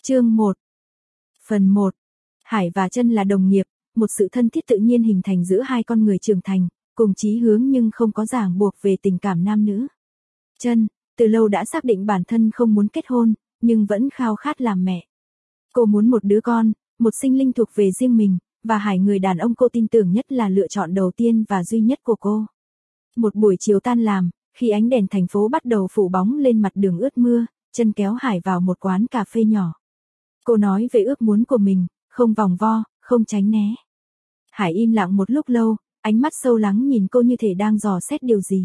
Chương 1. Phần 1. Hải và Chân là đồng nghiệp, một sự thân thiết tự nhiên hình thành giữa hai con người trưởng thành, cùng chí hướng nhưng không có ràng buộc về tình cảm nam nữ. Chân, từ lâu đã xác định bản thân không muốn kết hôn, nhưng vẫn khao khát làm mẹ. Cô muốn một đứa con, một sinh linh thuộc về riêng mình, và Hải, người đàn ông cô tin tưởng nhất, là lựa chọn đầu tiên và duy nhất của cô. Một buổi chiều tan làm, khi ánh đèn thành phố bắt đầu phủ bóng lên mặt đường ướt mưa, Chân kéo Hải vào một quán cà phê nhỏ. Cô nói về ước muốn của mình, không vòng vo, không tránh né. Hải im lặng một lúc lâu, ánh mắt sâu lắng nhìn cô như thể đang dò xét điều gì.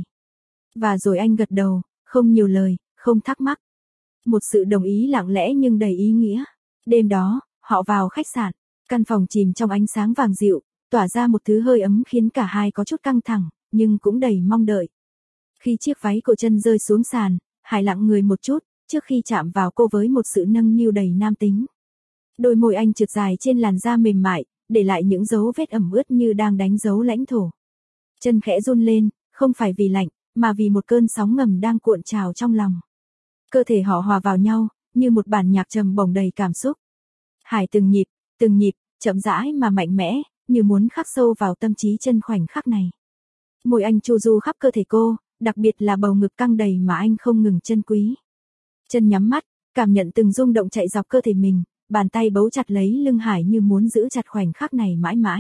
Và rồi anh gật đầu, không nhiều lời, không thắc mắc. Một sự đồng ý lặng lẽ nhưng đầy ý nghĩa. Đêm đó, họ vào khách sạn. Căn phòng chìm trong ánh sáng vàng dịu, tỏa ra một thứ hơi ấm khiến cả hai có chút căng thẳng, nhưng cũng đầy mong đợi. Khi chiếc váy của Chân rơi xuống sàn, Hải lặng người một chút, trước khi chạm vào cô với một sự nâng niu đầy nam tính. Đôi môi anh trượt dài trên làn da mềm mại, để lại những dấu vết ẩm ướt như đang đánh dấu lãnh thổ. Chân khẽ run lên, không phải vì lạnh, mà vì một cơn sóng ngầm đang cuộn trào trong lòng. Cơ thể họ hòa vào nhau, như một bản nhạc trầm bổng đầy cảm xúc. Hải từng nhịp, chậm rãi mà mạnh mẽ, như muốn khắc sâu vào tâm trí Chân khoảnh khắc này. Môi anh chu du khắp cơ thể cô, đặc biệt là bầu ngực căng đầy mà anh không ngừng trân quý. Chân nhắm mắt, cảm nhận từng rung động chạy dọc cơ thể mình, bàn tay bấu chặt lấy lưng Hải như muốn giữ chặt khoảnh khắc này mãi mãi.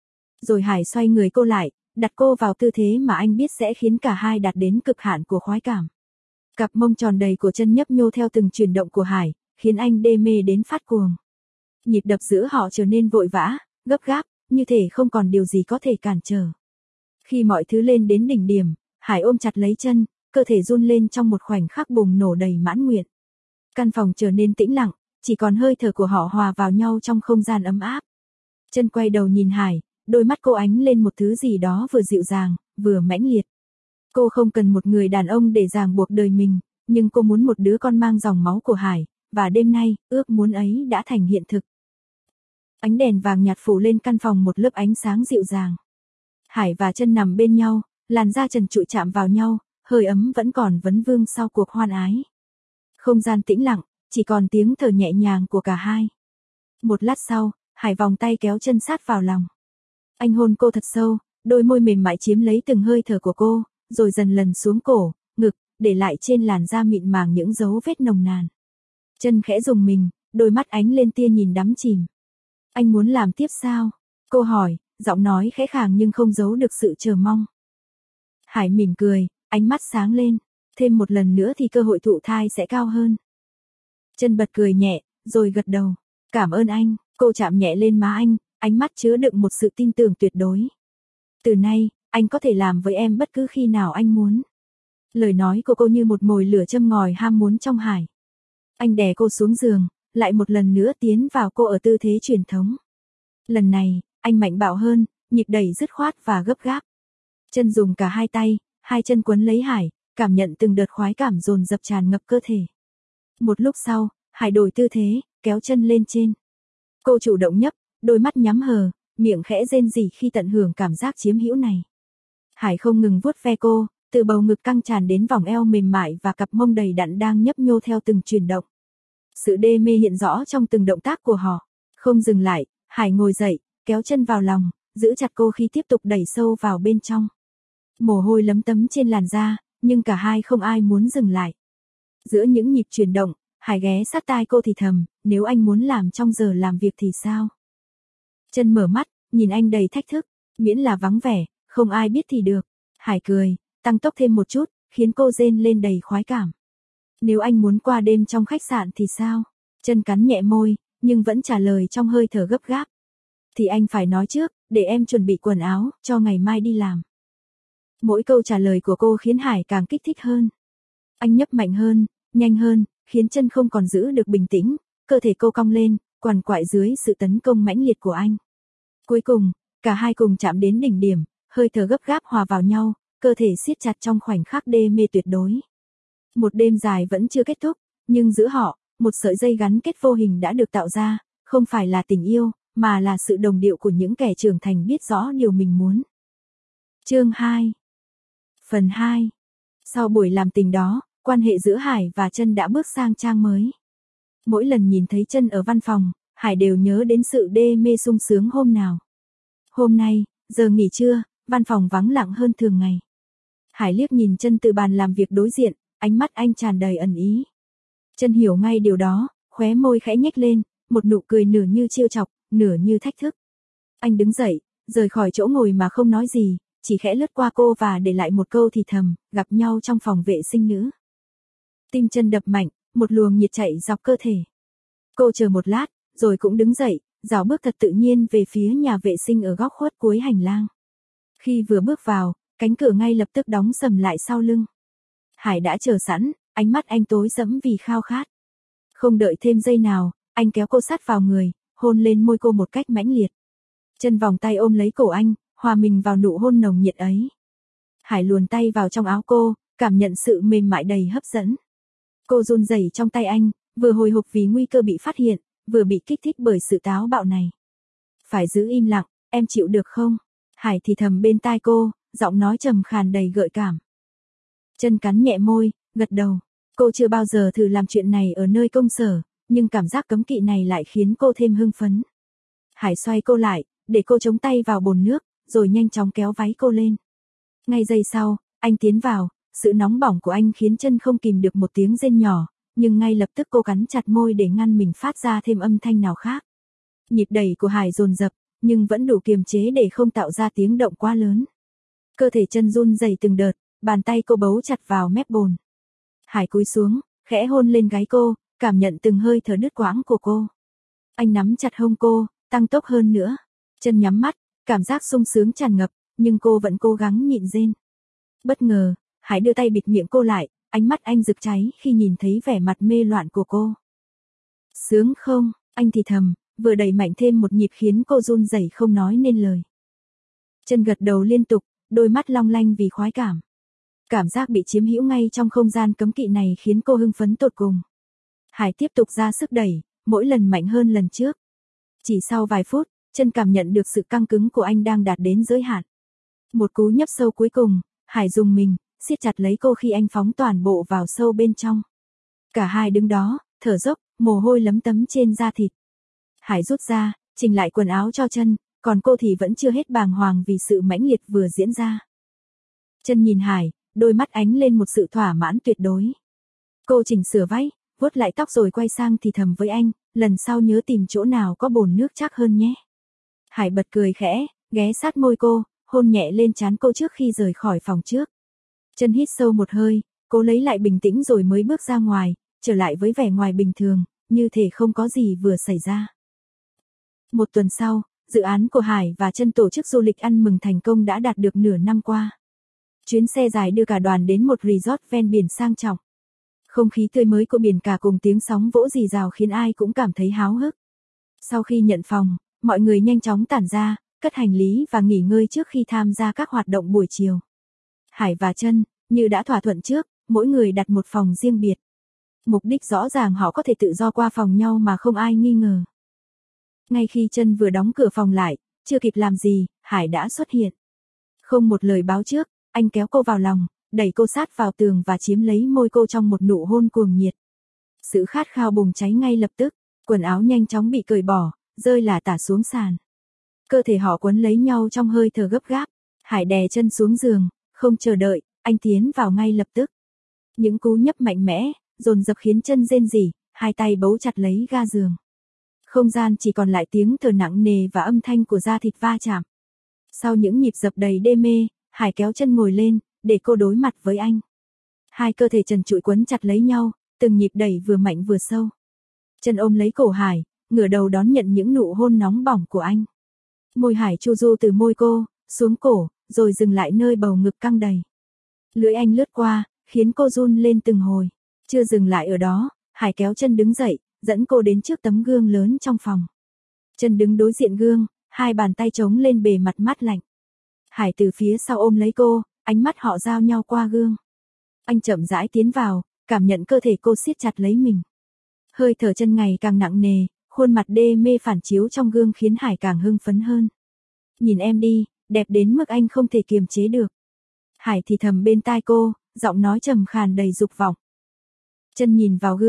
Rồi Hải xoay người cô lại, đặt cô vào tư thế mà anh biết sẽ khiến cả hai đạt đến cực hạn của khoái cảm. Cặp mông tròn đầy của Chân nhấp nhô theo từng chuyển động của Hải, khiến anh đê mê đến phát cuồng. Nhịp đập giữa họ trở nên vội vã, gấp gáp, như thể không còn điều gì có thể cản trở. Khi mọi thứ lên đến đỉnh điểm, Hải ôm chặt lấy Chân, cơ thể run lên trong một khoảnh khắc bùng nổ đầy mãn nguyện. Căn phòng trở nên tĩnh lặng, chỉ còn hơi thở của họ hòa vào nhau trong không gian ấm áp. Chân quay đầu nhìn Hải, đôi mắt cô ánh lên một thứ gì đó vừa dịu dàng, vừa mãnh liệt. Cô không cần một người đàn ông để ràng buộc đời mình, nhưng cô muốn một đứa con mang dòng máu của Hải, và đêm nay, ước muốn ấy đã thành hiện thực. Ánh đèn vàng nhạt phủ lên căn phòng một lớp ánh sáng dịu dàng. Hải và Chân nằm bên nhau, làn da trần trụi chạm vào nhau, hơi ấm vẫn còn vấn vương sau cuộc hoan ái. Không gian tĩnh lặng, chỉ còn tiếng thở nhẹ nhàng của cả hai. Một lát sau, Hải vòng tay kéo Chân sát vào lòng. Anh hôn cô thật sâu, đôi môi mềm mại chiếm lấy từng hơi thở của cô, rồi dần lần xuống cổ, ngực, để lại trên làn da mịn màng những dấu vết nồng nàn. Chân khẽ rùng mình, đôi mắt ánh lên tia nhìn đắm chìm. Anh muốn làm tiếp sao? Cô hỏi, giọng nói khẽ khàng nhưng không giấu được sự chờ mong. Hải mỉm cười, ánh mắt sáng lên, thêm một lần nữa thì cơ hội thụ thai sẽ cao hơn. Chân bật cười nhẹ, rồi gật đầu. Cảm ơn anh, cô chạm nhẹ lên má anh, ánh mắt chứa đựng một sự tin tưởng tuyệt đối. Từ nay, anh có thể làm với em bất cứ khi nào anh muốn. Lời nói của cô như một mồi lửa châm ngòi ham muốn trong Hải. Anh đè cô xuống giường, lại một lần nữa tiến vào cô ở tư thế truyền thống. Lần này, anh mạnh bạo hơn, nhịp đẩy dứt khoát và gấp gáp. Chân dùng cả hai tay, hai chân quấn lấy Hải, cảm nhận từng đợt khoái cảm dồn dập tràn ngập cơ thể. Một lúc sau, Hải đổi tư thế, kéo Chân lên trên. Cô chủ động nhấp, đôi mắt nhắm hờ, miệng khẽ rên rỉ khi tận hưởng cảm giác chiếm hữu này. Hải không ngừng vuốt ve cô, từ bầu ngực căng tràn đến vòng eo mềm mại và cặp mông đầy đặn đang nhấp nhô theo từng chuyển động. Sự đê mê hiện rõ trong từng động tác của họ. Không dừng lại, Hải ngồi dậy, kéo Chân vào lòng, giữ chặt cô khi tiếp tục đẩy sâu vào bên trong. Mồ hôi lấm tấm trên làn da, nhưng cả hai không ai muốn dừng lại. Giữa những nhịp chuyển động, Hải ghé sát tai cô thì thầm, nếu anh muốn làm trong giờ làm việc thì sao? Chân mở mắt, nhìn anh đầy thách thức, miễn là vắng vẻ, không ai biết thì được. Hải cười, tăng tốc thêm một chút, khiến cô rên lên đầy khoái cảm. Nếu anh muốn qua đêm trong khách sạn thì sao? Chân cắn nhẹ môi, nhưng vẫn trả lời trong hơi thở gấp gáp. Thì anh phải nói trước, để em chuẩn bị quần áo, cho ngày mai đi làm. Mỗi câu trả lời của cô khiến Hải càng kích thích hơn. Anh nhấp mạnh hơn, nhanh hơn, khiến Chân không còn giữ được bình tĩnh, cơ thể cô cong lên, quằn quại dưới sự tấn công mãnh liệt của anh. Cuối cùng, cả hai cùng chạm đến đỉnh điểm, hơi thở gấp gáp hòa vào nhau, cơ thể siết chặt trong khoảnh khắc đê mê tuyệt đối. Một đêm dài vẫn chưa kết thúc, nhưng giữa họ, một sợi dây gắn kết vô hình đã được tạo ra, không phải là tình yêu, mà là sự đồng điệu của những kẻ trưởng thành biết rõ điều mình muốn. Chương 2. Phần 2. Sau buổi làm tình đó, quan hệ giữa Hải và Chân đã bước sang trang mới. Mỗi lần nhìn thấy chân ở văn phòng, Hải đều nhớ đến sự đê mê sung sướng hôm nào. Hôm nay, giờ nghỉ trưa, văn phòng vắng lặng hơn thường ngày. Hải liếc nhìn chân từ bàn làm việc đối diện, ánh mắt anh tràn đầy ẩn ý. Chân hiểu ngay điều đó, khóe môi khẽ nhếch lên, một nụ cười nửa như trêu chọc, nửa như thách thức. Anh đứng dậy, rời khỏi chỗ ngồi mà không nói gì, chỉ khẽ lướt qua cô và để lại một câu thì thầm, gặp nhau trong phòng vệ sinh nữ. Tim chân đập mạnh, một luồng nhiệt chạy dọc cơ thể. Cô chờ một lát, rồi cũng đứng dậy, rảo bước thật tự nhiên về phía nhà vệ sinh ở góc khuất cuối hành lang. Khi vừa bước vào, cánh cửa ngay lập tức đóng sầm lại sau lưng. Hải đã chờ sẵn, ánh mắt anh tối sẫm vì khao khát. Không đợi thêm giây nào, anh kéo cô sát vào người, hôn lên môi cô một cách mãnh liệt. Chân vòng tay ôm lấy cổ anh, hòa mình vào nụ hôn nồng nhiệt ấy. Hải luồn tay vào trong áo cô, cảm nhận sự mềm mại đầy hấp dẫn. Cô run rẩy trong tay anh, vừa hồi hộp vì nguy cơ bị phát hiện, vừa bị kích thích bởi sự táo bạo này. Phải giữ im lặng, em chịu được không? Hải thì thầm bên tai cô, giọng nói trầm khàn đầy gợi cảm. Chân cắn nhẹ môi, gật đầu. Cô chưa bao giờ thử làm chuyện này ở nơi công sở, nhưng cảm giác cấm kỵ này lại khiến cô thêm hưng phấn. Hải xoay cô lại, để cô chống tay vào bồn nước, rồi nhanh chóng kéo váy cô lên. Ngay giây sau, anh tiến vào, sự nóng bỏng của anh khiến chân không kìm được một tiếng rên nhỏ, nhưng ngay lập tức cô cắn chặt môi để ngăn mình phát ra thêm âm thanh nào khác. Nhịp đẩy của Hải dồn dập, nhưng vẫn đủ kiềm chế để không tạo ra tiếng động quá lớn. Cơ thể chân run rẩy từng đợt, bàn tay cô bấu chặt vào mép bồn. Hải cúi xuống, khẽ hôn lên gáy cô, cảm nhận từng hơi thở đứt quãng của cô. Anh nắm chặt hông cô, tăng tốc hơn nữa. Chân nhắm mắt, cảm giác sung sướng tràn ngập, nhưng cô vẫn cố gắng nhịn rên. Bất ngờ, Hải đưa tay bịt miệng cô lại, ánh mắt anh rực cháy khi nhìn thấy vẻ mặt mê loạn của cô. Sướng không? Anh thì thầm, vừa đẩy mạnh thêm một nhịp khiến cô run rẩy không nói nên lời. Chân gật đầu liên tục, đôi mắt long lanh vì khoái cảm. Cảm giác bị chiếm hữu ngay trong không gian cấm kỵ này khiến cô hưng phấn tột cùng. Hải tiếp tục ra sức đẩy, mỗi lần mạnh hơn lần trước. Chỉ sau vài phút, chân cảm nhận được sự căng cứng của anh đang đạt đến giới hạn. Một cú nhấp sâu cuối cùng, Hải rùng mình, siết chặt lấy cô khi anh phóng toàn bộ vào sâu bên trong. Cả hai đứng đó, thở dốc, mồ hôi lấm tấm trên da thịt. Hải rút ra, chỉnh lại quần áo cho chân, còn cô thì vẫn chưa hết bàng hoàng vì sự mãnh liệt vừa diễn ra. Chân nhìn Hải, đôi mắt ánh lên một sự thỏa mãn tuyệt đối. Cô chỉnh sửa váy, vuốt lại tóc rồi quay sang thì thầm với anh, lần sau nhớ tìm chỗ nào có bồn nước chắc hơn nhé. Hải bật cười khẽ, ghé sát môi cô, hôn nhẹ lên trán cô trước khi rời khỏi phòng trước. Chân hít sâu một hơi, cố lấy lại bình tĩnh rồi mới bước ra ngoài, trở lại với vẻ ngoài bình thường, như thể không có gì vừa xảy ra. Một tuần sau, dự án của Hải và Chân tổ chức du lịch ăn mừng thành công đã đạt được nửa năm qua. Chuyến xe dài đưa cả đoàn đến một resort ven biển sang trọng. Không khí tươi mới của biển cả cùng tiếng sóng vỗ rì rào khiến ai cũng cảm thấy háo hức. Sau khi nhận phòng, mọi người nhanh chóng tản ra, cất hành lý và nghỉ ngơi trước khi tham gia các hoạt động buổi chiều. Hải và Chân, như đã thỏa thuận trước, mỗi người đặt một phòng riêng biệt. Mục đích rõ ràng họ có thể tự do qua phòng nhau mà không ai nghi ngờ. Ngay khi Chân vừa đóng cửa phòng lại, chưa kịp làm gì, Hải đã xuất hiện. Không một lời báo trước, anh kéo cô vào lòng, đẩy cô sát vào tường và chiếm lấy môi cô trong một nụ hôn cuồng nhiệt. Sự khát khao bùng cháy ngay lập tức, quần áo nhanh chóng bị cởi bỏ, rơi lả tả xuống sàn. Cơ thể họ quấn lấy nhau trong hơi thở gấp gáp. Hải đè Chân xuống giường, không chờ đợi, anh tiến vào ngay lập tức. Những cú nhấp mạnh mẽ, dồn dập khiến Chân rên rỉ, hai tay bấu chặt lấy ga giường. Không gian chỉ còn lại tiếng thở nặng nề và âm thanh của da thịt va chạm. Sau những nhịp dập đầy đê mê, Hải kéo Chân ngồi lên, để cô đối mặt với anh. Hai cơ thể trần trụi quấn chặt lấy nhau, từng nhịp đẩy vừa mạnh vừa sâu. Chân ôm lấy cổ Hải, ngửa đầu đón nhận những nụ hôn nóng bỏng của anh. Môi Hải chu du từ môi cô, xuống cổ, rồi dừng lại nơi bầu ngực căng đầy. Lưỡi anh lướt qua, khiến cô run lên từng hồi. Chưa dừng lại ở đó, Hải kéo Chân đứng dậy, dẫn cô đến trước tấm gương lớn trong phòng. Chân đứng đối diện gương, hai bàn tay chống lên bề mặt mát lạnh. Hải từ phía sau ôm lấy cô, ánh mắt họ giao nhau qua gương. Anh chậm rãi tiến vào, cảm nhận cơ thể cô siết chặt lấy mình. Hơi thở Chân ngày càng nặng nề, khuôn mặt đê mê phản chiếu trong gương khiến Hải càng hưng phấn hơn. Nhìn em đi, đẹp đến mức anh không thể kiềm chế được. Hải thì thầm bên tai cô, giọng nói trầm khàn đầy dục vọng. Chân nhìn vào gương,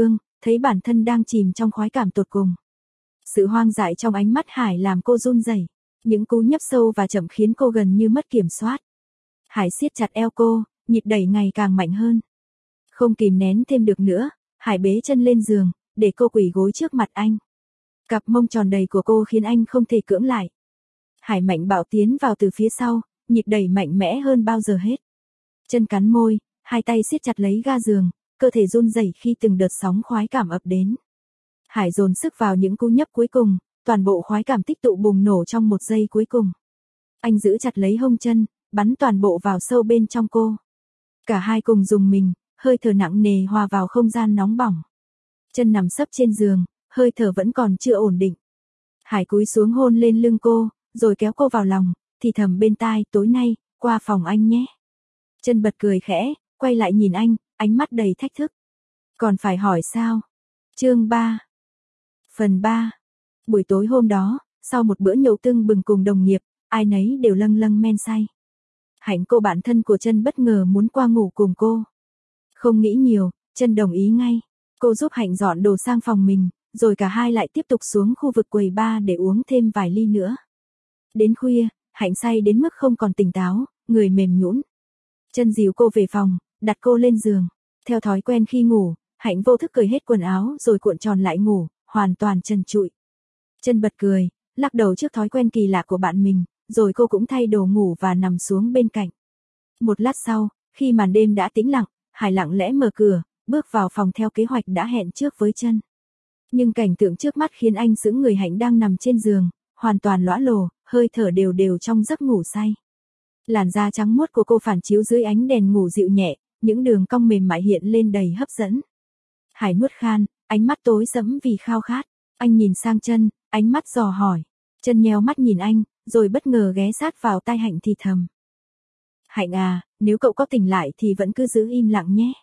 thấy bản thân đang chìm trong khoái cảm tột cùng. Sự hoang dại trong ánh mắt Hải làm cô run rẩy, những cú nhấp sâu và chậm khiến cô gần như mất kiểm soát. Hải siết chặt eo cô, nhịp đẩy ngày càng mạnh hơn. Không kìm nén thêm được nữa, Hải bế chân lên giường, để cô quỳ gối trước mặt anh. Cặp mông tròn đầy của cô khiến anh không thể cưỡng lại. Hải mạnh bạo tiến vào từ phía sau, nhịp đẩy mạnh mẽ hơn bao giờ hết. Chân cắn môi, hai tay siết chặt lấy ga giường, cơ thể run rẩy khi từng đợt sóng khoái cảm ập đến. Hải dồn sức vào những cú nhấp cuối cùng, toàn bộ khoái cảm tích tụ bùng nổ trong một giây cuối cùng. Anh giữ chặt lấy hông chân, bắn toàn bộ vào sâu bên trong cô. Cả hai cùng dùng mình, hơi thở nặng nề hòa vào không gian nóng bỏng. Chân nằm sấp trên giường, hơi thở vẫn còn chưa ổn định. Hải cúi xuống hôn lên lưng cô, rồi kéo cô vào lòng, thì thầm bên tai, tối nay, qua phòng anh nhé. Chân bật cười khẽ, quay lại nhìn anh, ánh mắt đầy thách thức. Còn phải hỏi sao? Chương 3. Phần 3. Buổi tối hôm đó, sau một bữa nhậu tưng bừng cùng đồng nghiệp, ai nấy đều lâng lâng men say. Hạnh, cô bạn thân của Chân, bất ngờ muốn qua ngủ cùng cô. Không nghĩ nhiều, Chân đồng ý ngay. Cô giúp Hạnh dọn đồ sang phòng mình, rồi cả hai lại tiếp tục xuống khu vực quầy bar để uống thêm vài ly nữa. Đến khuya, Hạnh say đến mức không còn tỉnh táo, người mềm nhũn. Chân dìu cô về phòng, đặt cô lên giường. Theo thói quen khi ngủ, Hạnh vô thức cởi hết quần áo rồi cuộn tròn lại ngủ, hoàn toàn trần trụi. Chân bật cười, lắc đầu trước thói quen kỳ lạ của bạn mình, rồi cô cũng thay đồ ngủ và nằm xuống bên cạnh. Một lát sau, khi màn đêm đã tĩnh lặng, Hải lặng lẽ mở cửa, bước vào phòng theo kế hoạch đã hẹn trước với Chân. Nhưng cảnh tượng trước mắt khiến anh sững người. Hạnh đang nằm trên giường, hoàn toàn lõa lồ, hơi thở đều đều trong giấc ngủ say. Làn da trắng muốt của cô phản chiếu dưới ánh đèn ngủ dịu nhẹ, những đường cong mềm mại hiện lên đầy hấp dẫn. Hải nuốt khan, ánh mắt tối sẫm vì khao khát. Anh nhìn sang Chân, ánh mắt dò hỏi. Chân nheo mắt nhìn anh, rồi bất ngờ ghé sát vào tai Hạnh thì thầm. Hạnh à, nếu cậu có tỉnh lại thì vẫn cứ giữ im lặng nhé.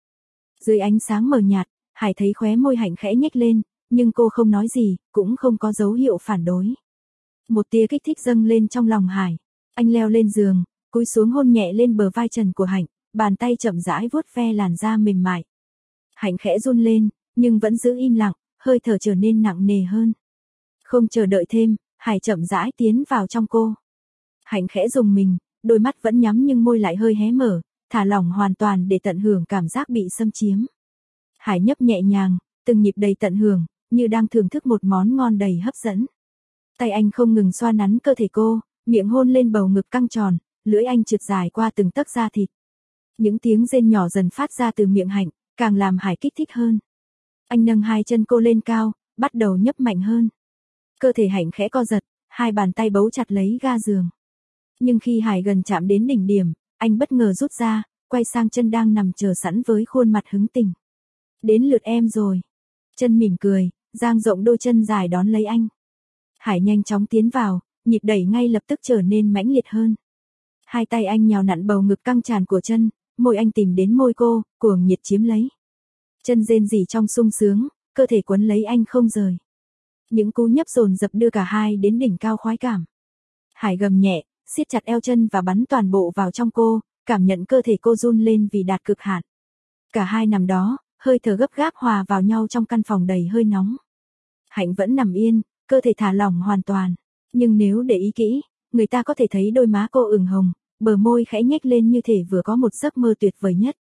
Dưới ánh sáng mờ nhạt, Hải thấy khóe môi Hạnh khẽ nhếch lên, nhưng cô không nói gì, cũng không có dấu hiệu phản đối. Một tia kích thích dâng lên trong lòng Hải. Anh leo lên giường, cúi xuống hôn nhẹ lên bờ vai trần của Hạnh, bàn tay chậm rãi vuốt ve làn da mềm mại. Hạnh khẽ run lên, nhưng vẫn giữ im lặng, hơi thở trở nên nặng nề hơn. Không chờ đợi thêm, Hải chậm rãi tiến vào trong cô. Hạnh khẽ rùng mình, đôi mắt vẫn nhắm nhưng môi lại hơi hé mở, thả lỏng hoàn toàn để tận hưởng cảm giác bị xâm chiếm. Hải nhấp nhẹ nhàng, từng nhịp đầy tận hưởng, như đang thưởng thức một món ngon đầy hấp dẫn. Tay anh không ngừng xoa nắn cơ thể cô, miệng hôn lên bầu ngực căng tròn, lưỡi anh trượt dài qua từng tấc da thịt. Những tiếng rên nhỏ dần phát ra từ miệng Hạnh, càng làm Hải kích thích hơn. Anh nâng hai chân cô lên cao, bắt đầu nhấp mạnh hơn. Cơ thể Hạnh khẽ co giật, hai bàn tay bấu chặt lấy ga giường. Nhưng khi Hải gần chạm đến đỉnh điểm, anh bất ngờ rút ra, quay sang Chân đang nằm chờ sẵn với khuôn mặt hứng tình. Đến lượt em rồi. Chân mỉm cười, dang rộng đôi chân dài đón lấy anh. Hải nhanh chóng tiến vào, nhịp đẩy ngay lập tức trở nên mãnh liệt hơn. Hai tay anh nhào nặn bầu ngực căng tràn của Chân, môi anh tìm đến môi cô, cuồng nhiệt chiếm lấy. Chân rên rỉ trong sung sướng, cơ thể quấn lấy anh không rời. Những cú nhấp dồn dập đưa cả hai đến đỉnh cao khoái cảm. Hải gầm nhẹ, siết chặt eo Chân và bắn toàn bộ vào trong cô, cảm nhận cơ thể cô run lên vì đạt cực hạn. Cả hai nằm đó, hơi thở gấp gáp hòa vào nhau trong căn phòng đầy hơi nóng. Hạnh vẫn nằm yên, cơ thể thả lỏng hoàn toàn. Nhưng nếu để ý kỹ, người ta có thể thấy đôi má cô ửng hồng, bờ môi khẽ nhếch lên như thể vừa có một giấc mơ tuyệt vời nhất.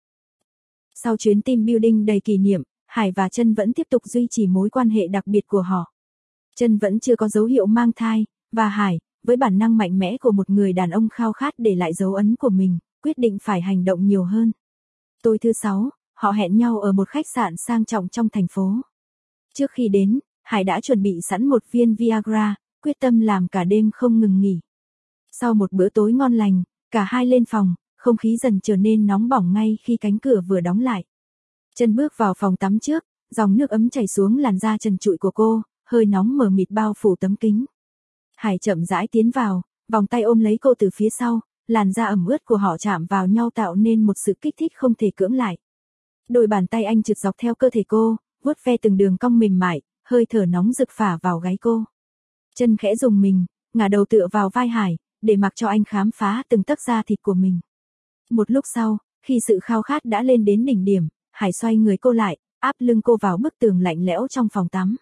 Sau chuyến team building đầy kỷ niệm, Hải và Chân vẫn tiếp tục duy trì mối quan hệ đặc biệt của họ. Chân vẫn chưa có dấu hiệu mang thai, và Hải, với bản năng mạnh mẽ của một người đàn ông khao khát để lại dấu ấn của mình, quyết định phải hành động nhiều hơn. Tối thứ 6, họ hẹn nhau ở một khách sạn sang trọng trong thành phố. Trước khi đến, Hải đã chuẩn bị sẵn một viên Viagra, quyết tâm làm cả đêm không ngừng nghỉ. Sau một bữa tối ngon lành, cả hai lên phòng, không khí dần trở nên nóng bỏng ngay khi cánh cửa vừa đóng lại. Chân bước vào phòng tắm trước, dòng nước ấm chảy xuống làn da trần trụi của cô, hơi nóng mờ mịt bao phủ tấm kính. Hải chậm rãi tiến vào, vòng tay ôm lấy cô từ phía sau, làn da ẩm ướt của họ chạm vào nhau tạo nên một sự kích thích không thể cưỡng lại. Đôi bàn tay anh trượt dọc theo cơ thể cô, vuốt ve từng đường cong mềm mại, hơi thở nóng rực phả vào gáy cô. Chân khẽ rùng mình, ngả đầu tựa vào vai Hải, để mặc cho anh khám phá từng tấc da thịt của mình. Một lúc sau, khi sự khao khát đã lên đến đỉnh điểm, Hải xoay người cô lại, áp lưng cô vào bức tường lạnh lẽo trong phòng tắm.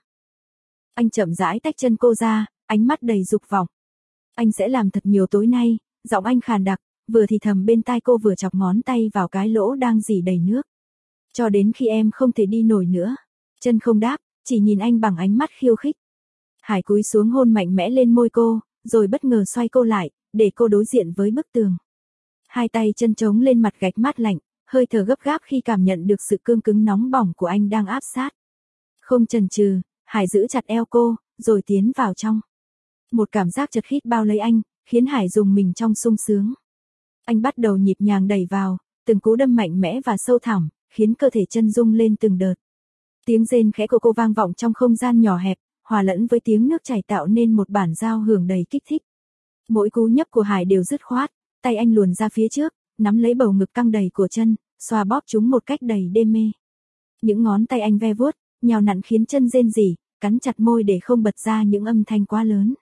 Anh chậm rãi tách chân cô ra, ánh mắt đầy dục vọng. Anh sẽ làm thật nhiều tối nay, giọng anh khàn đặc, vừa thì thầm bên tai cô vừa chọc ngón tay vào cái lỗ đang rỉ đầy nước. Cho đến khi em không thể đi nổi nữa. Chân không đáp, chỉ nhìn anh bằng ánh mắt khiêu khích. Hải cúi xuống hôn mạnh mẽ lên môi cô, rồi bất ngờ xoay cô lại, để cô đối diện với bức tường. Hai tay chân chống lên mặt gạch mát lạnh, hơi thở gấp gáp khi cảm nhận được sự cương cứng nóng bỏng của anh đang áp sát. Không chần chừ, Hải giữ chặt eo cô, rồi tiến vào trong. Một cảm giác chật khít bao lấy anh, khiến Hải rùng mình trong sung sướng. Anh bắt đầu nhịp nhàng đẩy vào, từng cú đâm mạnh mẽ và sâu thẳm, khiến cơ thể chân rung lên từng đợt. Tiếng rên khẽ của cô vang vọng trong không gian nhỏ hẹp, hòa lẫn với tiếng nước chảy tạo nên một bản giao hưởng đầy kích thích. Mỗi cú nhấp của Hải đều dứt khoát, tay anh luồn ra phía trước, nắm lấy bầu ngực căng đầy của chân, xoa bóp chúng một cách đầy đê mê. Những ngón tay anh ve vuốt, nhào nặn khiến chân rên rỉ, cắn chặt môi để không bật ra những âm thanh quá lớn.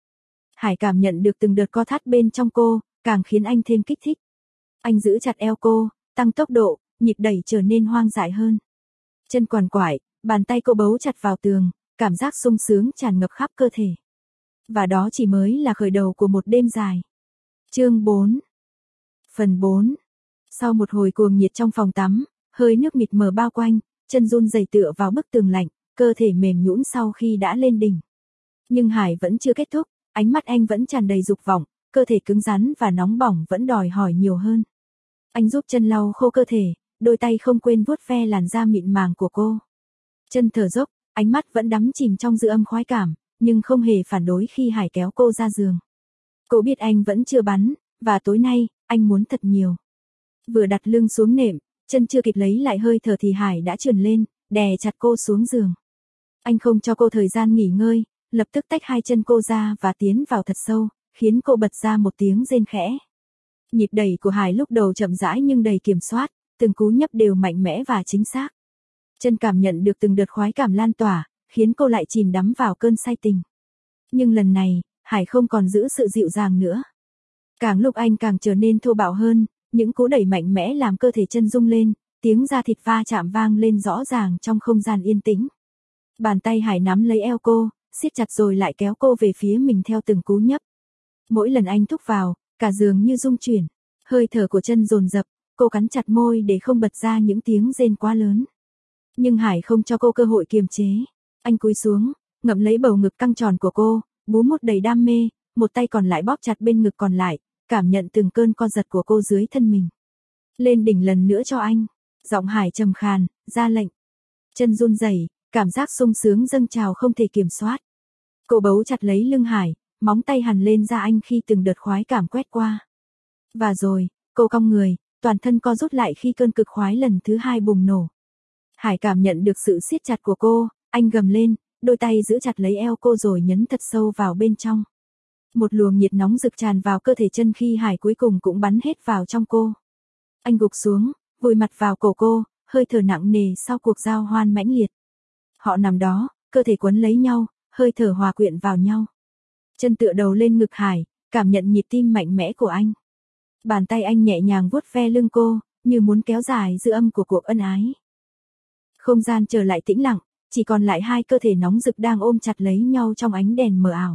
Hải cảm nhận được từng đợt co thắt bên trong cô, càng khiến anh thêm kích thích. Anh giữ chặt eo cô, tăng tốc độ, nhịp đẩy trở nên hoang dại hơn. Chân quằn quại, bàn tay cô bấu chặt vào tường, cảm giác sung sướng tràn ngập khắp cơ thể. Và đó chỉ mới là khởi đầu của một đêm dài. Chương 4. Phần 4. Sau một hồi cuồng nhiệt trong phòng tắm, hơi nước mịt mờ bao quanh, chân run rẩy tựa vào bức tường lạnh, cơ thể mềm nhũn sau khi đã lên đỉnh. Nhưng Hải vẫn chưa kết thúc, ánh mắt anh vẫn tràn đầy dục vọng, cơ thể cứng rắn và nóng bỏng vẫn đòi hỏi nhiều hơn. Anh giúp chân lau khô cơ thể, đôi tay không quên vuốt ve làn da mịn màng của cô. Chân thở dốc, ánh mắt vẫn đắm chìm trong dư âm khoái cảm, nhưng không hề phản đối khi Hải kéo cô ra giường. Cô biết anh vẫn chưa bắn, và tối nay, anh muốn thật nhiều. Vừa đặt lưng xuống nệm, chân chưa kịp lấy lại hơi thở thì Hải đã trườn lên, đè chặt cô xuống giường. Anh không cho cô thời gian nghỉ ngơi, lập tức tách hai chân cô ra và tiến vào thật sâu, khiến cô bật ra một tiếng rên khẽ. Nhịp đẩy của Hải lúc đầu chậm rãi nhưng đầy kiểm soát, từng cú nhấp đều mạnh mẽ và chính xác. Chân cảm nhận được từng đợt khoái cảm lan tỏa, khiến cô lại chìm đắm vào cơn say tình. Nhưng lần này, Hải không còn giữ sự dịu dàng nữa. Càng lúc anh càng trở nên thô bạo hơn, những cú đẩy mạnh mẽ làm cơ thể chân rung lên, tiếng da thịt va chạm vang lên rõ ràng trong không gian yên tĩnh. Bàn tay Hải nắm lấy eo cô, siết chặt rồi lại kéo cô về phía mình theo từng cú nhấp. Mỗi lần anh thúc vào, cả giường như rung chuyển, hơi thở của chân dồn dập, cô cắn chặt môi để không bật ra những tiếng rên quá lớn. Nhưng Hải không cho cô cơ hội kiềm chế. Anh cúi xuống, ngậm lấy bầu ngực căng tròn của cô, bú mút đầy đam mê, một tay còn lại bóp chặt bên ngực còn lại, cảm nhận từng cơn co giật của cô dưới thân mình. Lên đỉnh lần nữa cho anh. Giọng Hải trầm khàn, ra lệnh. Chân run rẩy, cảm giác sung sướng dâng trào không thể kiểm soát. Cô bấu chặt lấy lưng Hải, móng tay hằn lên da anh khi từng đợt khoái cảm quét qua. Và rồi, cô cong người, toàn thân co rút lại khi cơn cực khoái lần thứ hai bùng nổ. Hải cảm nhận được sự siết chặt của cô, anh gầm lên, đôi tay giữ chặt lấy eo cô rồi nhấn thật sâu vào bên trong. Một luồng nhiệt nóng rực tràn vào cơ thể chân khi Hải cuối cùng cũng bắn hết vào trong cô. Anh gục xuống, vùi mặt vào cổ cô, hơi thở nặng nề sau cuộc giao hoan mãnh liệt. Họ nằm đó, cơ thể quấn lấy nhau, hơi thở hòa quyện vào nhau. Chân tựa đầu lên ngực Hải, cảm nhận nhịp tim mạnh mẽ của anh. Bàn tay anh nhẹ nhàng vuốt ve lưng cô, như muốn kéo dài dư âm của cuộc ân ái. Không gian trở lại tĩnh lặng, chỉ còn lại hai cơ thể nóng rực đang ôm chặt lấy nhau trong ánh đèn mờ ảo.